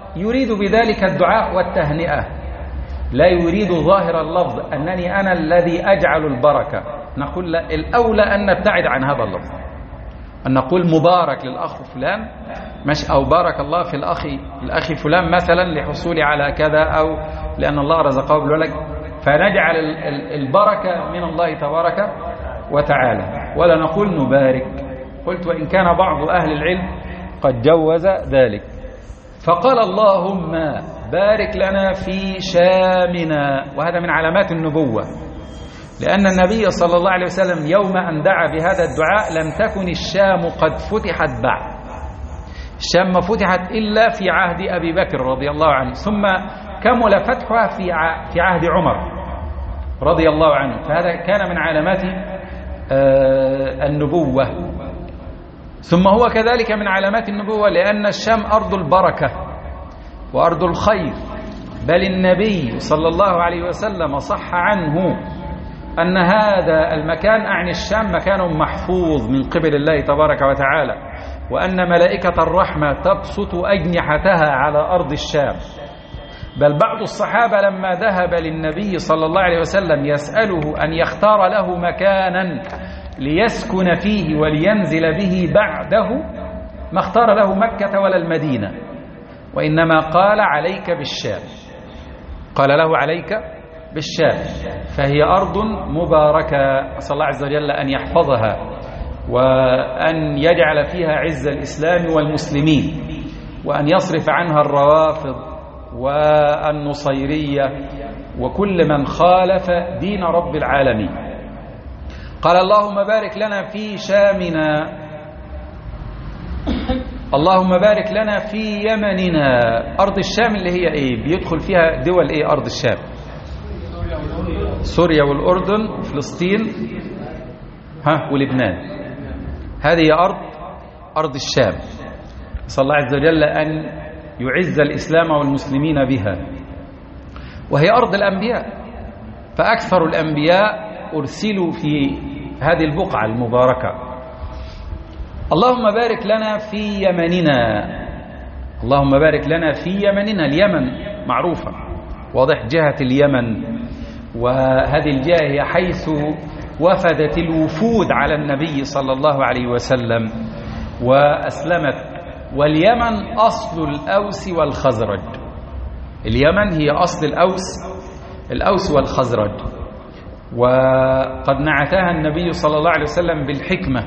A: يريد بذلك الدعاء والتهنئة، لا يريد ظاهر اللفظ أنني أنا الذي أجعل البركة. نقول لا، الأولى أن نبتعد عن هذا اللفظ، أن نقول مبارك للأخ فلان مش أو بارك الله في الأخ الأخ فلان مثلا لحصول على كذا أو لأن الله رزقه بالولد، فنجعل البركة من الله تبارك وتعالى، ولا نقول نبارك. قلت وإن كان بعض أهل العلم قد جوز ذلك. فقال اللهم بارك لنا في شامنا، وهذا من علامات النبوة، لأن النبي صلى الله عليه وسلم يوم أن دعا بهذا الدعاء لم تكن الشام قد فتحت بعد. الشام ما فتحت إلا في عهد أبي بكر رضي الله عنه، ثم كمل فتحها في في عهد عمر رضي الله عنه، فهذا كان من علامات النبوة. ثم هو كذلك من علامات النبوة لأن الشام أرض البركة وأرض الخير، بل النبي صلى الله عليه وسلم صح عنه أن هذا المكان أعني الشام مكان محفوظ من قبل الله تبارك وتعالى، وأن ملائكة الرحمة تبسط أجنحتها على أرض الشام. بل بعض الصحابة لما ذهب للنبي صلى الله عليه وسلم يسأله أن يختار له مكانا ليسكن فيه ولينزل به بعده، ما اختار له مكة ولا المدينة، وإنما قال عليك بالشام، قال له عليك بالشام، فهي أرض مباركة، أسأل الله عز وجل أن يحفظها وأن يجعل فيها عز الإسلام والمسلمين، وأن يصرف عنها الروافض والنصيرية وكل من خالف دين رب العالمين. قال اللهم بارك لنا في شامنا، اللهم بارك لنا في يمننا. أرض الشام اللي هي إيه؟ بيدخل فيها دول إيه أرض الشام؟ سوريا والأردن وفلسطين ها ولبنان، هذه أرض أرض الشام. صلى الله عز وجل أن يعز الإسلام والمسلمين بها، وهي أرض الأنبياء، فأكثر الأنبياء أرسلوا في هذه البقعة المباركة. اللهم بارك لنا في يمننا، اللهم بارك لنا في يمننا. اليمن معروفة، واضح، جهة اليمن، وهذه الجهة هي حيث وفدت الوفود على النبي صلى الله عليه وسلم وأسلمت. واليمن أصل الأوس والخزرج، اليمن هي أصل الأوس الأوس والخزرج، وقد نعتها النبي صلى الله عليه وسلم بالحكمة.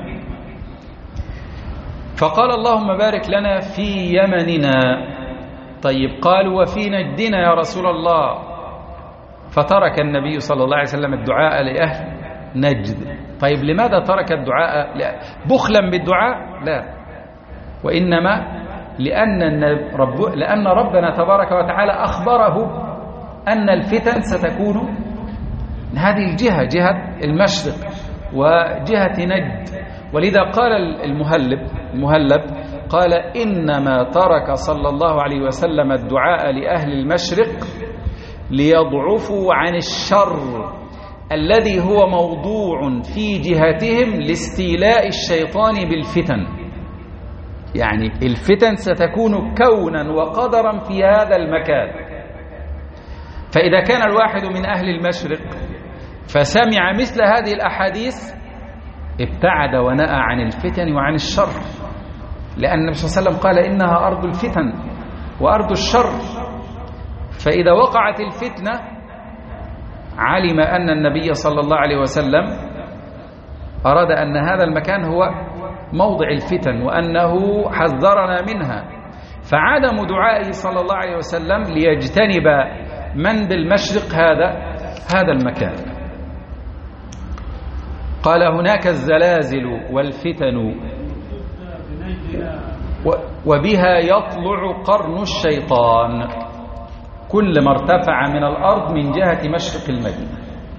A: فقال اللهم بارك لنا في يمننا. طيب قالوا وفي نجدنا يا رسول الله، فترك النبي صلى الله عليه وسلم الدعاء لأهل نجد. طيب لماذا ترك الدعاء؟ بخلا بالدعاء؟ لا، وإنما لأن, رب لأن ربنا تبارك وتعالى أخبره أن الفتن ستكون هذه الجهة، جهة المشرق وجهة نجد. ولذا قال المهلب المهلب قال إنما ترك صلى الله عليه وسلم الدعاء لأهل المشرق ليضعفوا عن الشر الذي هو موضوع في جهتهم لاستيلاء الشيطان بالفتن. يعني الفتن ستكون كونا وقدرا في هذا المكان، فإذا كان الواحد من أهل المشرق فسمع مثل هذه الأحاديث ابتعد ونأى عن الفتن وعن الشر، لأن النبي صلى الله عليه وسلم قال إنها أرض الفتن وأرض الشر. فإذا وقعت الفتنة علم أن النبي صلى الله عليه وسلم أراد أن هذا المكان هو موضع الفتن وأنه حذرنا منها، فعدم دعائه صلى الله عليه وسلم ليجتنب من بالمشرق هذا هذا المكان. قال هناك الزلازل والفتن وبها يطلع قرن الشيطان كل ما ارتفع من الأرض من جهة مشرق المدينة.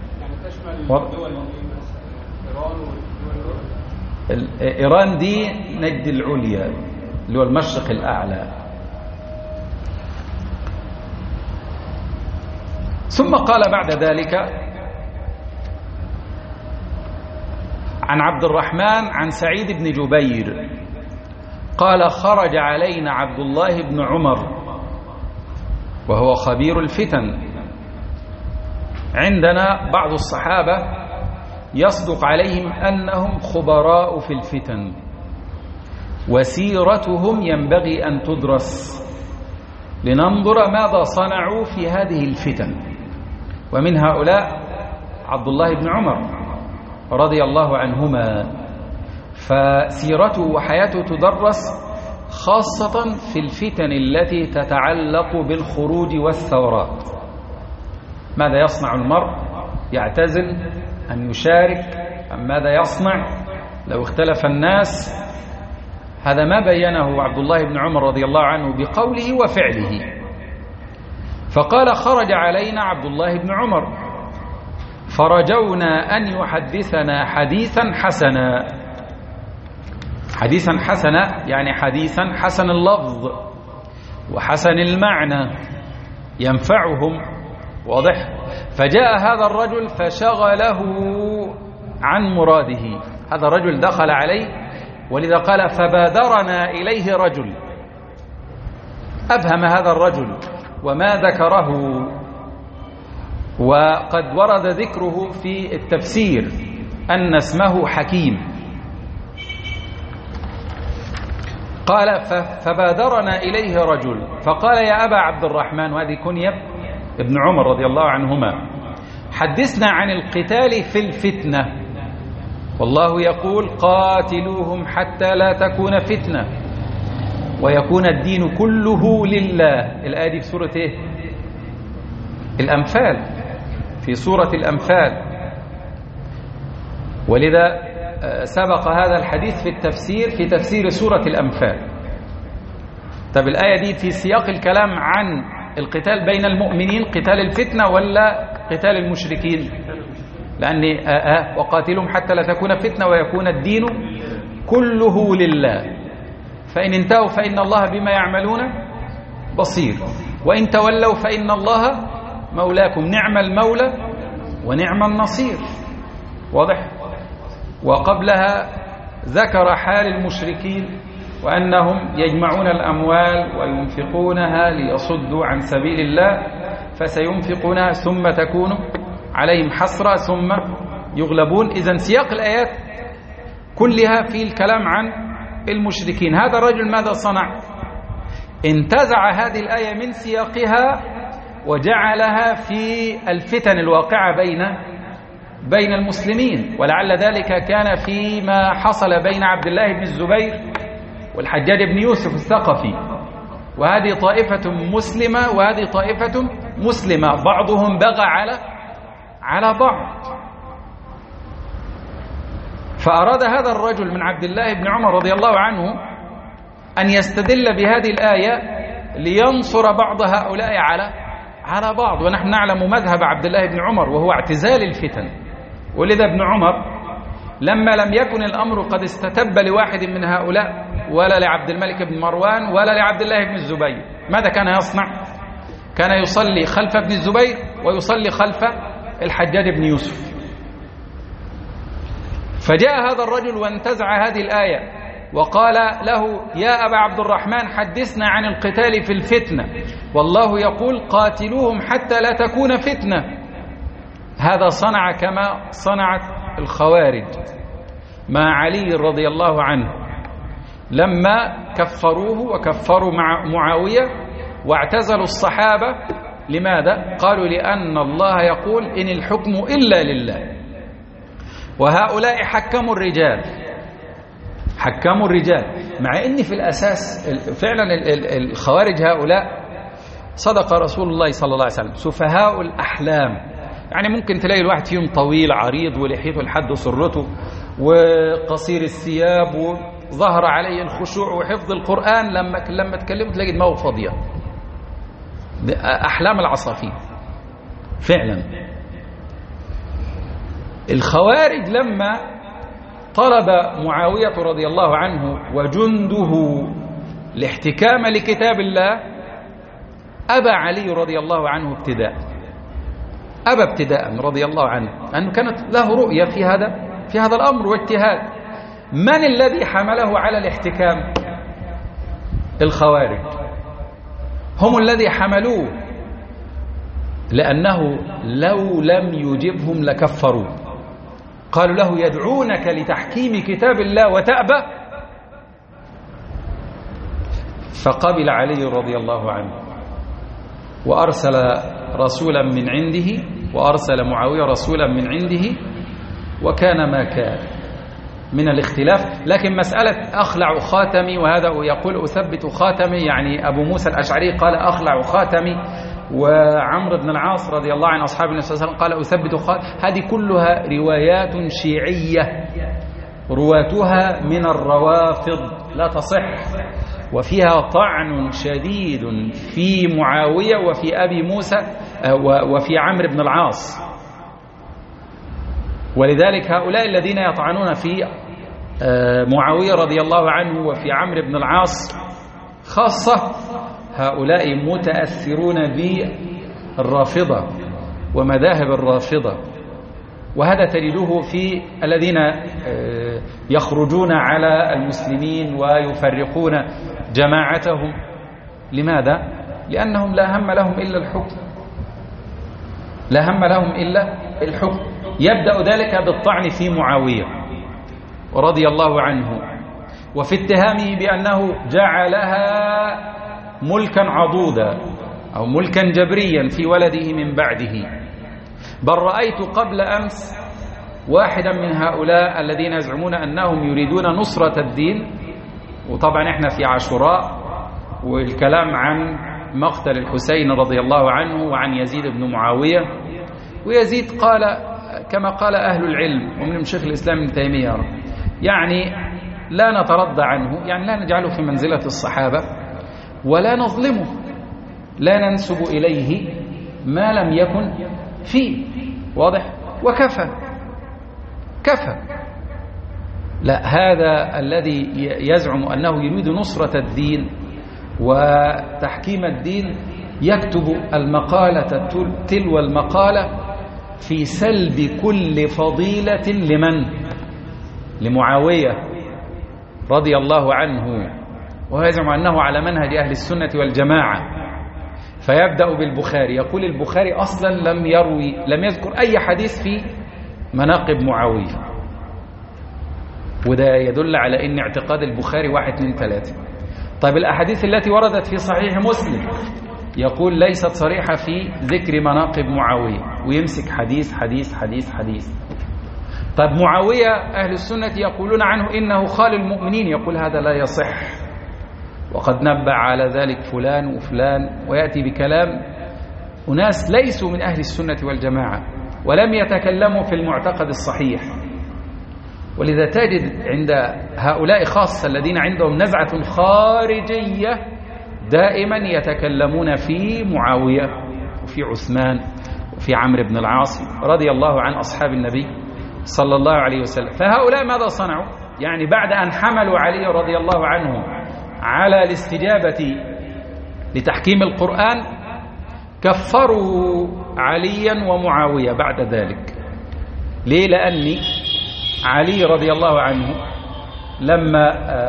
A: إيران دي نجد العليا اللي هو المشرق الأعلى. ثم قال بعد ذلك عن عبد الرحمن عن سعيد بن جبير قال خرج علينا عبد الله بن عمر وهو خبير الفتن. عندنا بعض الصحابة يصدق عليهم أنهم خبراء في الفتن، وسيرتهم ينبغي أن تدرس لننظر ماذا صنعوا في هذه الفتن. ومن هؤلاء عبد الله بن عمر رضي الله عنهما، فسيرته وحياته تدرس خاصة في الفتن التي تتعلق بالخروج والثورات. ماذا يصنع المرء؟ يعتزل أم يشارك أم ماذا يصنع لو اختلف الناس؟ هذا ما بينه عبد الله بن عمر رضي الله عنه بقوله وفعله. فقال: خرج علينا عبد الله بن عمر فرجونا أن يحدثنا حديثا حسنا. حديثا حسنا يعني حديثا حسن اللفظ وحسن المعنى ينفعهم. واضح؟ فجاء هذا الرجل فشغله عن مراده. هذا الرجل دخل عليه، ولذا قال: فبادرنا إليه رجل. أبهم هذا الرجل وما ذكره، وقد ورد ذكره في التفسير أن اسمه حكيم. قال: فبادرنا إليه رجل فقال: يا أبا عبد الرحمن، وهذه كنية ابن عمر رضي الله عنهما، حدثنا عن القتال في الفتنة، والله يقول: قاتلوهم حتى لا تكون فتنة ويكون الدين كله لله. الآية دي في سورة إيه؟ الأنفال، في سورة الأنفال. ولذا سبق هذا الحديث في التفسير في تفسير سورة الأنفال. طب الآية دي في سياق الكلام عن القتال بين المؤمنين، قتال الفتنة ولا قتال المشركين؟ لأن آه وقاتلهم حتى لا تكون فتنة ويكون الدين كله لله، فإن انتهوا فإن الله بما يعملون بصير، وإن تولوا فإن الله مولاكم، نعم المولى ونعم النصير. واضح؟ وقبلها ذكر حال المشركين وأنهم يجمعون الأموال وينفقونها ليصدوا عن سبيل الله، فسينفقونها ثم تكون عليهم حسرة ثم يغلبون. إذن سياق الآيات كلها في الكلام عن المشركين. هذا الرجل ماذا صنع؟ انتزع هذه الآية من سياقها وجعلها في الفتن الواقعة بين بين المسلمين، ولعل ذلك كان فيما حصل بين عبد الله بن الزبير والحجاج بن يوسف الثقفي، وهذه طائفة مسلمة وهذه طائفة مسلمة، بعضهم بغى على على بعض. فأراد هذا الرجل من عبد الله بن عمر رضي الله عنه أن يستدل بهذه الآية لينصر بعض هؤلاء على على بعض. ونحن نعلم مذهب عبد الله بن عمر وهو اعتزال الفتن. ولذا ابن عمر لما لم يكن الأمر قد استتب لواحد من هؤلاء ولا لعبد الملك بن مروان ولا لعبد الله بن الزبير، ماذا كان يصنع؟ كان يصلي خلف ابن الزبير ويصلي خلف الحجاج بن يوسف. فجاء هذا الرجل وانتزع هذه الآية وقال له: يا أبا عبد الرحمن، حدثنا عن القتال في الفتنة، والله يقول: قاتلوهم حتى لا تكون فتنة. هذا صنع كما صنعت الخوارج مع علي رضي الله عنه لما كفروه وكفروا مع معاوية واعتزلوا الصحابة. لماذا؟ قالوا: لأن الله يقول: إن الحكم إلا لله. وهؤلاء حكموا الرجال حكموا الرجال مع أن في الأساس فعلا الخوارج هؤلاء صدق رسول الله صلى الله عليه وسلم سفهاء الأحلام. يعني ممكن تلاقي الواحد فيهم طويل عريض ولحيته لحد سرته وقصير الثياب وظهر عليه الخشوع وحفظ القرآن، لما لما تكلمه تلاقي دماغه فاضية، أحلام العصافير فعلا. الخوارج لما طلب معاوية رضي الله عنه وجنده الاحتكام لكتاب الله، أبى علي رضي الله عنه ابتداء أبى ابتداء رضي الله عنه، لأنه كانت له رؤية في هذا في هذا الأمر واجتهاد. من الذي حمله على الاحتكام؟ الخوارج هم الذي حملوه لأنه لو لم يجبهم لكفروا. قالوا له يدعونك لتحكيم كتاب الله وتأبى. فقبل علي رضي الله عنه وأرسل رسولا من عنده، وأرسل معاوية رسولا من عنده، وكان ما كان من الاختلاف. لكن مسألة أخلع خاتمي، وهذا يقول أثبت خاتمي، يعني أبو موسى الأشعري قال أخلع خاتمي، وعمرو بن العاص رضي الله عن أصحاب النبي صلى الله عليه وسلم قال أثبت خاتمي. هذه كلها روايات شيعية رواتها من الروافض لا تصح، وفيها طعن شديد في معاوية وفي أبي موسى وفي عمرو بن العاص. ولذلك هؤلاء الذين يطعنون في معاوية رضي الله عنه وفي عمرو بن العاص خاصة، هؤلاء متأثرون بالرافضة ومذاهب الرافضة. وهذا تجده في الذين يخرجون على المسلمين ويفرقون جماعتهم. لماذا؟ لأنهم لا هم لهم إلا الحكم، لا هم لهم إلا الحكم. يبدأ ذلك بالطعن في معاوية رضي الله عنه وفي اتهامه بأنه جعلها ملكا عضودا أو ملكا جبريا في ولده من بعده. بل رأيت قبل أمس واحدا من هؤلاء الذين يزعمون أنهم يريدون نصرة الدين، وطبعا احنا في عاشوراء والكلام عن مقتل الحسين رضي الله عنه وعن يزيد بن معاوية. ويزيد قال كما قال أهل العلم ومنهم شيخ الإسلام ابن تيمية، يعني لا نترضى عنه، يعني لا نجعله في منزلة الصحابة ولا نظلمه، لا ننسب إليه ما لم يكن فيه، واضح؟ وكفى كفى. لا، هذا الذي يزعم أنه يريد نصرة الدين وتحكيم الدين يكتب المقالة تلو المقالة في سلب كل فضيلة لمن؟ لمعاوية رضي الله عنه، ويزعم أنه على منهج أهل السنة والجماعة. فيبدأ بالبخاري، يقول البخاري أصلا لم يروي لم يذكر أي حديث في مناقب معاوية، وده يدل على أن اعتقاد البخاري واحد اثنين ثلاثة. طيب الأحاديث التي وردت في صحيح مسلم يقول ليست صريحة في ذكر مناقب معاوية، ويمسك حديث حديث حديث حديث. طيب معاوية أهل السنة يقولون عنه إنه خال المؤمنين، يقول هذا لا يصح، وقد نبع على ذلك فلان وفلان، ويأتي بكلام أناس ليسوا من أهل السنة والجماعة ولم يتكلموا في المعتقد الصحيح. ولذا تجد عند هؤلاء خاصة الذين عندهم نزعة خارجية دائما يتكلمون في معاوية وفي عثمان وفي عمرو بن العاص رضي الله عن أصحاب النبي صلى الله عليه وسلم. فهؤلاء ماذا صنعوا؟ يعني بعد أن حملوا علي رضي الله عنه على الاستجابة لتحكيم القرآن كفروا عليا ومعاوية بعد ذلك. ليه؟ لأني علي رضي الله عنه لما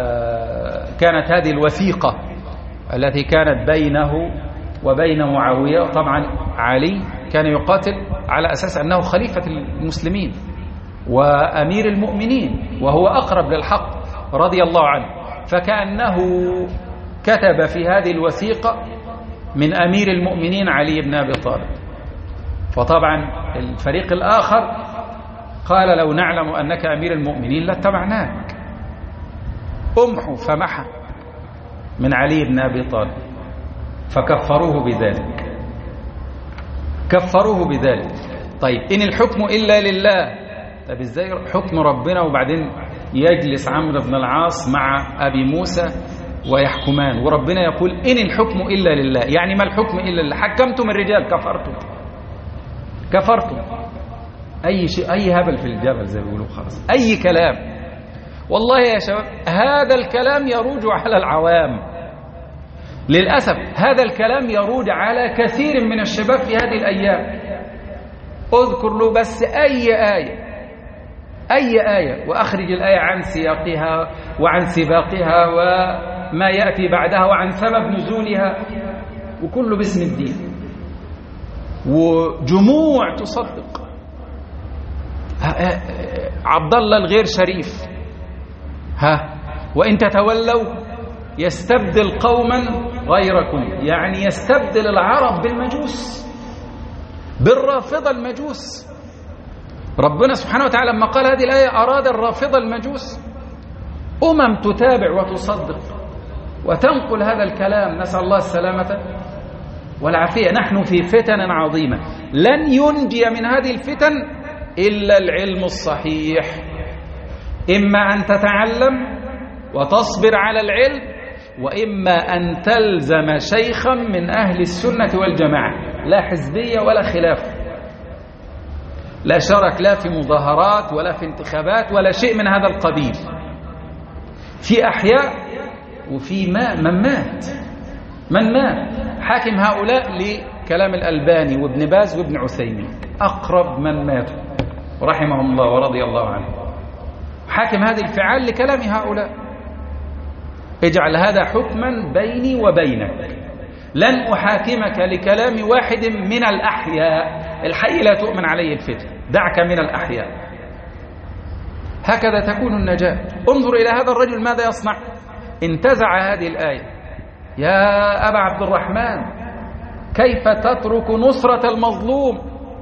A: كانت هذه الوثيقة التي كانت بينه وبين معاوية، طبعا علي كان يقاتل على أساس أنه خليفة المسلمين وأمير المؤمنين وهو أقرب للحق رضي الله عنه، فكأنه كتب في هذه الوثيقة من أمير المؤمنين علي بن أبي طالب. فطبعا الفريق الآخر قال لو نعلم أنك أمير المؤمنين لاتبعناك، أمحوا فمحى من علي بن أبي طالب، فكفروه بذلك كفروه بذلك. طيب إن الحكم إلا لله، طب إزاي حكم ربنا وبعدين يجلس عمرو بن العاص مع أبي موسى ويحكمان، وربنا يقول إن الحكم إلا لله؟ يعني ما الحكم إلا لله؟ حكمتم الرجال كفرتم كفرتم أي شيء، أي هبل في الجبل زي ما بيقولوا، خلاص أي كلام. والله يا شباب هذا الكلام يروج على العوام للأسف، هذا الكلام يروج على كثير من الشباب في هذه الأيام. اذكر له بس أي آية أي آية وأخرج الآية عن سياقها وعن سباقها وما يأتي بعدها وعن سبب نزولها، وكله باسم الدين. وجموع تصدق. عبد الله الغير شريف، ها وإن تتولوا يستبدل قوما غيركم، يعني يستبدل العرب بالمجوس، بالرافضة المجوس. ربنا سبحانه وتعالى لما قال هذه الآية أراد الرافضة المجوس. أمم تتابع وتصدق وتنقل هذا الكلام، نسأل الله السلامة والعافية. نحن في فتن عظيمة، لن ينجي من هذه الفتن إلا العلم الصحيح. إما أن تتعلم وتصبر على العلم، وإما أن تلزم شيخا من أهل السنة والجماعة، لا حزبية ولا خلاف، لا شرك لا في مظاهرات ولا في انتخابات ولا شيء من هذا القبيل. في أحياء وفي ما من مات من مات حاكم هؤلاء لكلام الألباني وابن باز وابن عثيمين، أقرب من ماتوا رحمهم الله ورضي الله عنه. حاكم هذه الفعال لكلام هؤلاء. اجعل هذا حكما بيني وبينك، لن أحاكمك لكلام واحد من الأحياء. الحي لا تؤمن عليه الفتن، دعك من الأحياء. هكذا تكون النجاة. انظر إلى هذا الرجل ماذا يصنع. انتزع هذه الآية: يا أبا عبد الرحمن كيف تترك نصرة المظلوم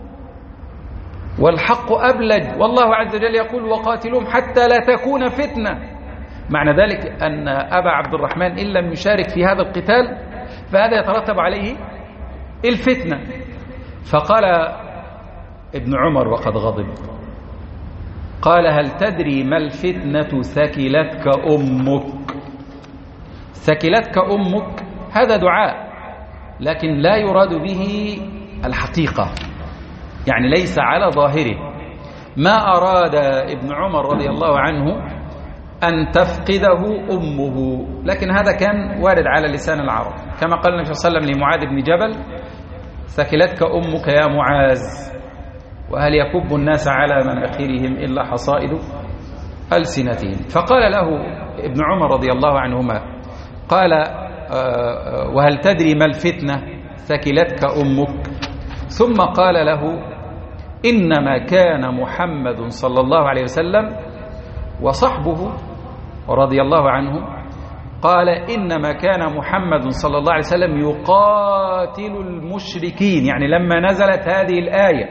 A: والحق أبلج، والله عز وجل يقول وقاتلهم حتى لا تكون فتنة. معنى ذلك أن أبا عبد الرحمن إن لم يشارك في هذا القتال فهذا يترتب عليه الفتنة. فقال ابن عمر وقد غضب، قال: هل تدري ما الفتنة ثكلتك أمك؟ ثكلتك أمك هذا دعاء، لكن لا يراد به الحقيقة، يعني ليس على ظاهره. ما أراد ابن عمر رضي الله عنه أن تفقده أمه، لكن هذا كان وارد على لسان العرب، كما قال النبي صلى الله عليه وسلم لمعاذ بن جبل: ثكلتك أمك يا معاذ، وهل يكب الناس على مناخرهم إلا حصائد ألسنتهم. فقال له ابن عمر رضي الله عنهما، قال: وهل تدري ما الفتنة؟ ثكلتك أمك. ثم قال له: إنما كان محمد صلى الله عليه وسلم وصحبه رضي الله عنه، قال: إنما كان محمد صلى الله عليه وسلم يقاتل المشركين، يعني لما نزلت هذه الآية،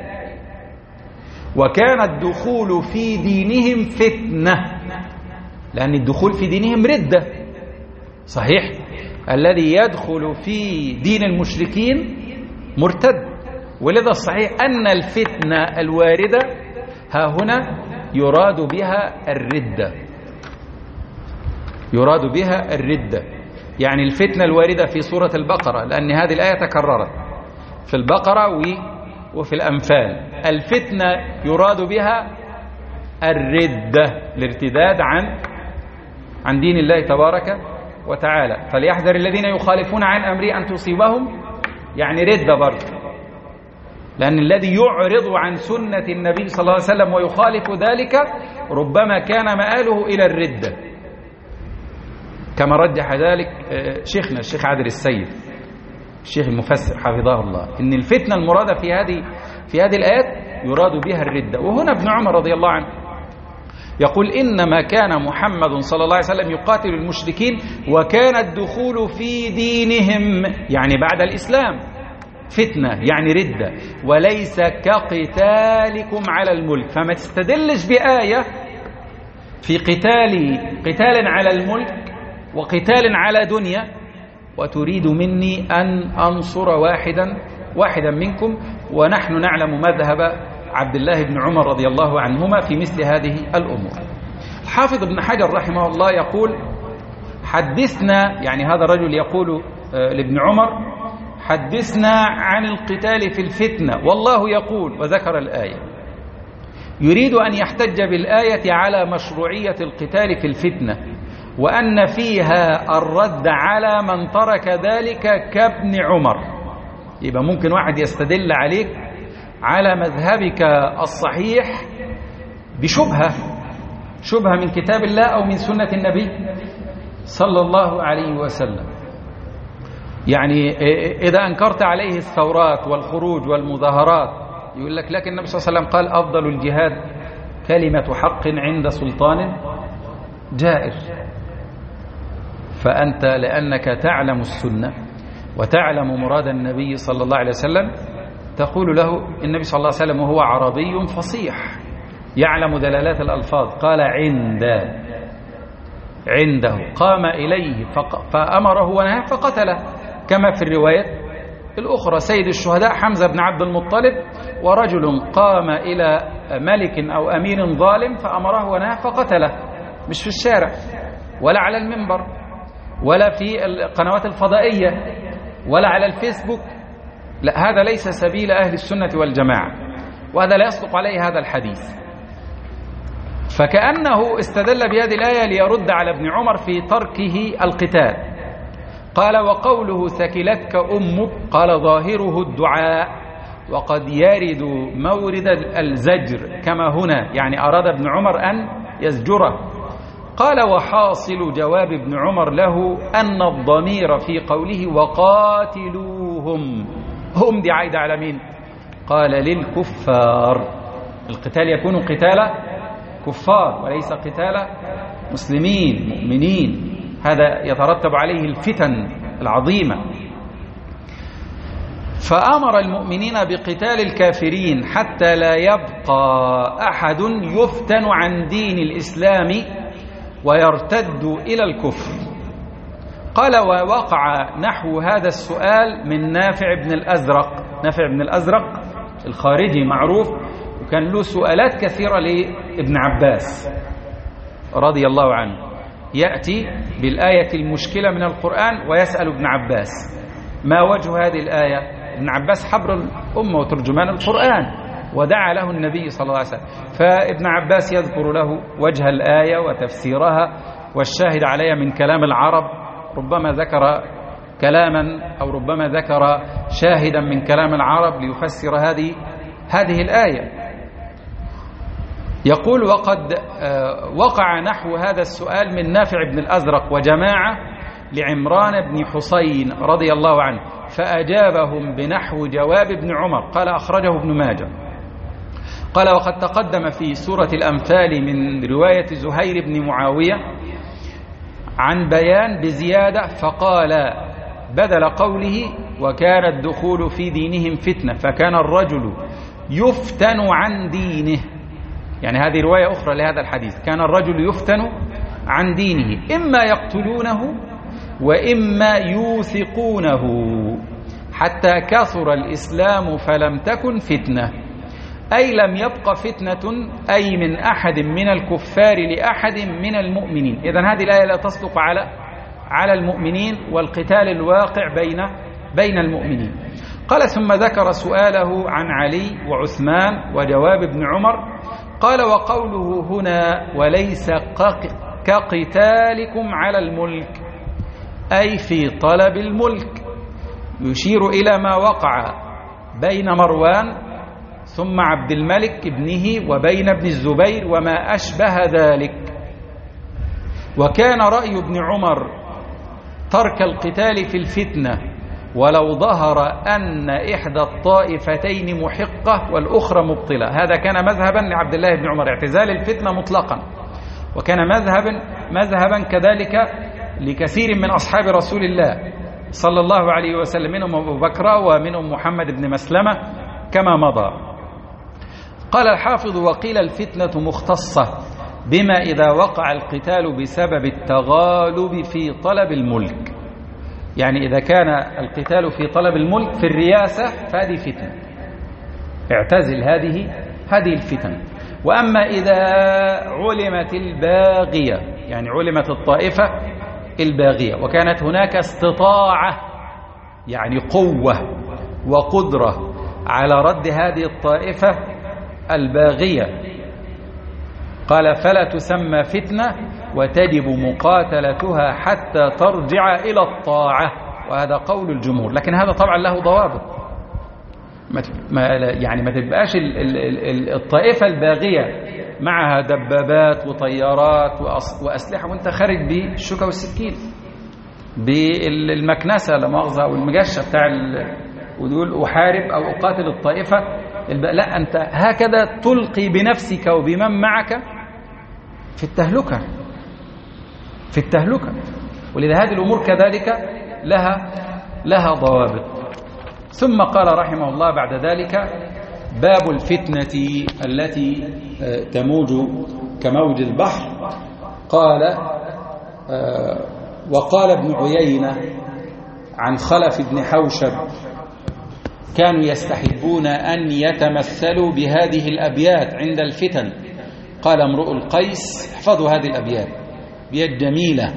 A: وكان الدخول في دينهم فتنة، لأن الدخول في دينهم ردة. صحيح، الذي يدخل في دين المشركين مرتد، ولذا الصحيح أن الفتنة الواردة ها هنا يراد بها الردة، يراد بها الردة، يعني الفتنة الواردة في سورة البقرة، لأن هذه الآية تكررت في البقرة وفي الأنفال. الفتنة يراد بها الردة، الارتداد عن عن دين الله تبارك وتعالى. فليحذر الذين يخالفون عن أمره أن تصيبهم، يعني ردة برضه، لأن الذي يعرض عن سنة النبي صلى الله عليه وسلم ويخالف ذلك ربما كان مآله إلى الردة، كما رجح ذلك شيخنا الشيخ عادل السيد الشيخ المفسر حفظه الله، إن الفتنة المرادة في هذه في هذه الآيات يراد بها الردة. وهنا ابن عمر رضي الله عنه يقول: إنما كان محمد صلى الله عليه وسلم يقاتل المشركين وكان الدخول في دينهم، يعني بعد الإسلام، فتنة يعني ردة، وليس كقتالكم على الملك. فما تستدلش بآية في قتال قتال على الملك وقتال على دنيا وتريد مني أن أنصر واحدا واحدا منكم، ونحن نعلم مذهب عبد الله بن عمر رضي الله عنهما في مثل هذه الأمور. الحافظ ابن حجر رحمه الله يقول: حدثنا، يعني هذا الرجل يقول لابن عمر: حدثنا عن القتال في الفتنة، والله يقول، وذكر الآية. يريد أن يحتج بالآية على مشروعية القتال في الفتنة، وأن فيها الرد على من ترك ذلك كابن عمر. يبقى ممكن واحد يستدل عليك على مذهبك الصحيح بشبهة شبهة من كتاب الله أو من سنة النبي صلى الله عليه وسلم. يعني إذا أنكرت عليه الثورات والخروج والمظاهرات يقول لك لكن النبي صلى الله عليه وسلم قال أفضل الجهاد كلمة حق عند سلطان جائر. فأنت لأنك تعلم السنة وتعلم مراد النبي صلى الله عليه وسلم تقول له النبي صلى الله عليه وسلم وهو عربي فصيح يعلم دلالات الألفاظ قال عند عنده قام إليه فأمره ونهاه فقتله، كما في الرواية الأخرى سيد الشهداء حمزة بن عبد المطلب ورجل قام إلى ملك أو أمير ظالم فأمره ونهاه فقتله، مش في الشارع ولا على المنبر ولا في القنوات الفضائية ولا على الفيسبوك، لا، هذا ليس سبيل أهل السنة والجماعة، وهذا لا يصدق عليه هذا الحديث. فكأنه استدل بهذه الآية ليرد على ابن عمر في تركه القتال. قال وقوله ثكلتك أمك قال ظاهره الدعاء وقد يرد مورد الزجر كما هنا، يعني أراد ابن عمر أن يزجره. قال وحاصل جواب ابن عمر له أن الضمير في قوله وقاتلوهم هم دي عايدة على مين؟ قال للكفار. القتال يكون قتال كفار وليس قتال مسلمين مؤمنين، هذا يترتب عليه الفتن العظيمة. فأمر المؤمنين بقتال الكافرين حتى لا يبقى أحد يفتن عن دين الإسلام ويرتد إلى الكفر. قال ووقع نحو هذا السؤال من نافع بن الأزرق. نافع بن الأزرق الخارجي معروف، وكان له سؤالات كثيرة لابن عباس رضي الله عنه، يأتي بالآية المشكلة من القرآن ويسأل ابن عباس ما وجه هذه الآية. ابن عباس حبر الأمة وترجمان القرآن ودعا له النبي صلى الله عليه وسلم، فابن عباس يذكر له وجه الآية وتفسيرها والشاهد عليها من كلام العرب، ربما ذكر كلاما أو ربما ذكر شاهدا من كلام العرب ليفسر هذه هذه الآية. يقول وقد وقع نحو هذا السؤال من نافع بن الأزرق وجماعة لعمران بن حسين رضي الله عنه فأجابهم بنحو جواب ابن عمر. قال أخرجه ابن ماجه. قال وقد تقدم في سورة الأنفال من رواية زهير بن معاوية عن بيان بزيادة فقال بدل قوله وكان الدخول في دينهم فتنة فكان الرجل يفتن عن دينه، يعني هذه رواية أخرى لهذا الحديث، كان الرجل يفتن عن دينه إما يقتلونه وإما يوثقونه حتى كثر الإسلام فلم تكن فتنة، أي لم يبق فتنة أي من أحد من الكفار لأحد من المؤمنين. إذن هذه الآية لا تصدق على على المؤمنين والقتال الواقع بين بين المؤمنين. قال ثم ذكر سؤاله عن علي وعثمان وجواب ابن عمر. قال وقوله هنا وليس كقتالكم على الملك أي في طلب الملك، يشير إلى ما وقع بين مروان ثم عبد الملك ابنه وبين ابن الزبير وما أشبه ذلك. وكان رأي ابن عمر ترك القتال في الفتنة ولو ظهر أن إحدى الطائفتين محقة والأخرى مبطلة، هذا كان مذهبا لعبد الله بن عمر اعتزال الفتنة مطلقا، وكان مذهبا مذهبا كذلك لكثير من أصحاب رسول الله صلى الله عليه وسلم، منهم أبو بكر ومنهم محمد بن مسلمة كما مضى. قال الحافظ وقيل الفتنة مختصة بما إذا وقع القتال بسبب التغالب في طلب الملك، يعني إذا كان القتال في طلب الملك في الرياسة فهذه فتنة، اعتزل هذه هذه الفتن. وأما إذا علمت الباغية، يعني علمت الطائفة الباغية وكانت هناك استطاعة يعني قوة وقدرة على رد هذه الطائفة الباغية، قال فلا تسمى فتنة وتجب مقاتلتها حتى ترجع إلى الطاعة، وهذا قول الجمهور. لكن هذا طبعا له ضوابط، ما يعني ما تبقاش الطائفة الباغية معها دبابات وطيارات وأسلحة وانت خارج بالشوكة والسكين، بالمكنسة لا مؤاخذة أو المجشة بتاع وتقول أحارب أو أقاتل الطائفة، لا، أنت هكذا تلقي بنفسك وبمن معك في التهلكة في التهلكة ولذا هذه الأمور كذلك لها لها ضوابط. ثم قال رحمه الله بعد ذلك: باب الفتنة التي تموج كموج البحر. قال: وقال ابن عيينة عن خلف بن حوشب: كانوا يستحبون أن يتمثلوا بهذه الأبيات عند الفتن. قال امرؤ القيس: احفظوا هذه الأبيات، أبيات جميلة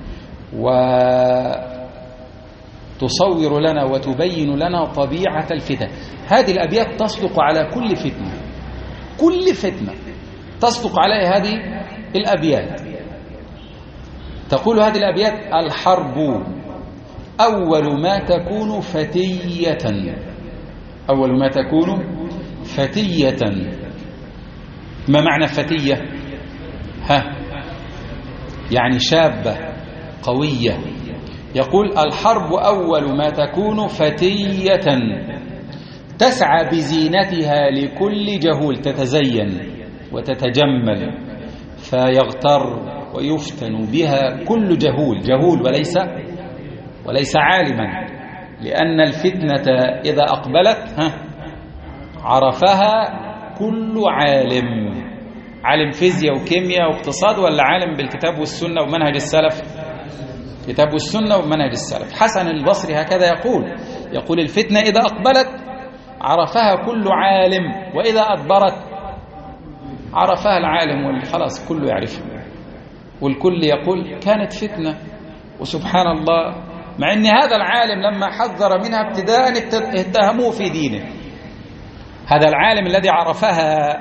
A: وتصور لنا وتبين لنا طبيعة الفتن. هذه الأبيات تصدق على كل فتنة، كل فتنة تصدق عليها هذه الأبيات. تقول هذه الأبيات: الحرب أول ما تكون فتية. أول ما تكون فتية. ما معنى فتية؟ ها يعني شابة قوية. يقول: الحرب أول ما تكون فتية تسعى بزينتها لكل جهول، تتزين وتتجمل فيغتر ويفتن بها كل جهول، جهول وليس وليس عالما، لأن الفتنة إذا أقبلت ها عرفها كل عالم. عالم فيزياء وكيمياء واقتصاد، ولا عالم بالكتاب والسنة ومنهج السلف؟ كتاب والسنة ومنهج السلف. حسن البصري هكذا يقول يقول الفتنة إذا أقبلت عرفها كل عالم، وإذا أدبرت عرفها العالم والخلاص كله يعرفها، والكل يقول كانت فتنة. وسبحان الله، مع أن هذا العالم لما حذر منها ابتداء اتهموه في دينه. هذا العالم الذي عرفها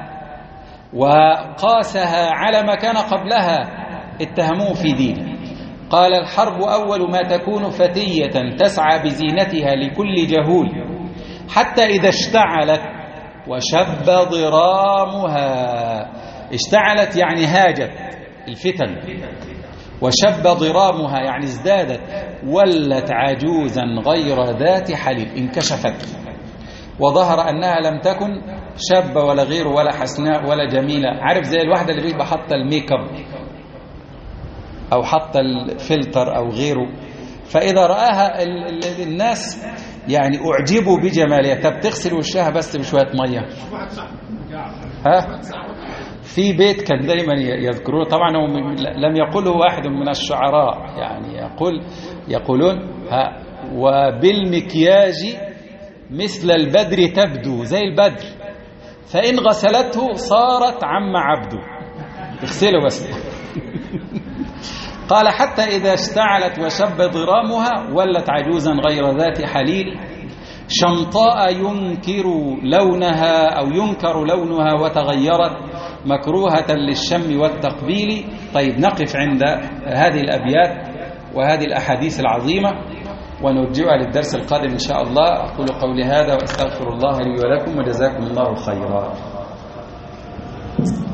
A: وقاسها على ما كان قبلها اتهموه في دينه. قال: الحرب أول ما تكون فتية تسعى بزينتها لكل جهول، حتى إذا اشتعلت وشب ضرامها. اشتعلت يعني هاجت الفتن، وشب ضرامها يعني ازدادت، ولت عجوزا غير ذات حليب، انكشفت وظهر أنها لم تكن شابة ولا غير ولا حسناء ولا جميلة. عارف زي الواحدة اللي بيبقى حاطة الميك اب أو حاطة الفلتر أو غيره، فإذا رآها الناس يعني أعجبوا بجمالها. طب تغسل وشها بس بشوية مية. ها في بيت كان دايما يذكرونه، طبعا لم يقله واحد من الشعراء، يعني يقول يقولون: ها وبالمكياج مثل البدر تبدو، زي البدر، فإن غسلته صارت عم عبده. اغسله بس. قال: حتى إذا اشتعلت وشب ضرامها ولت عجوزا غير ذات حليل، شمطاء ينكر لونها أو ينكر لونها وتغيرت، مكروهة للشم والتقبيل. طيب، نقف عند هذه الأبيات وهذه الأحاديث العظيمة ونرجعها للدرس القادم إن شاء الله. أقول قولي هذا وأستغفر الله لي ولكم، وجزاكم الله خيرا.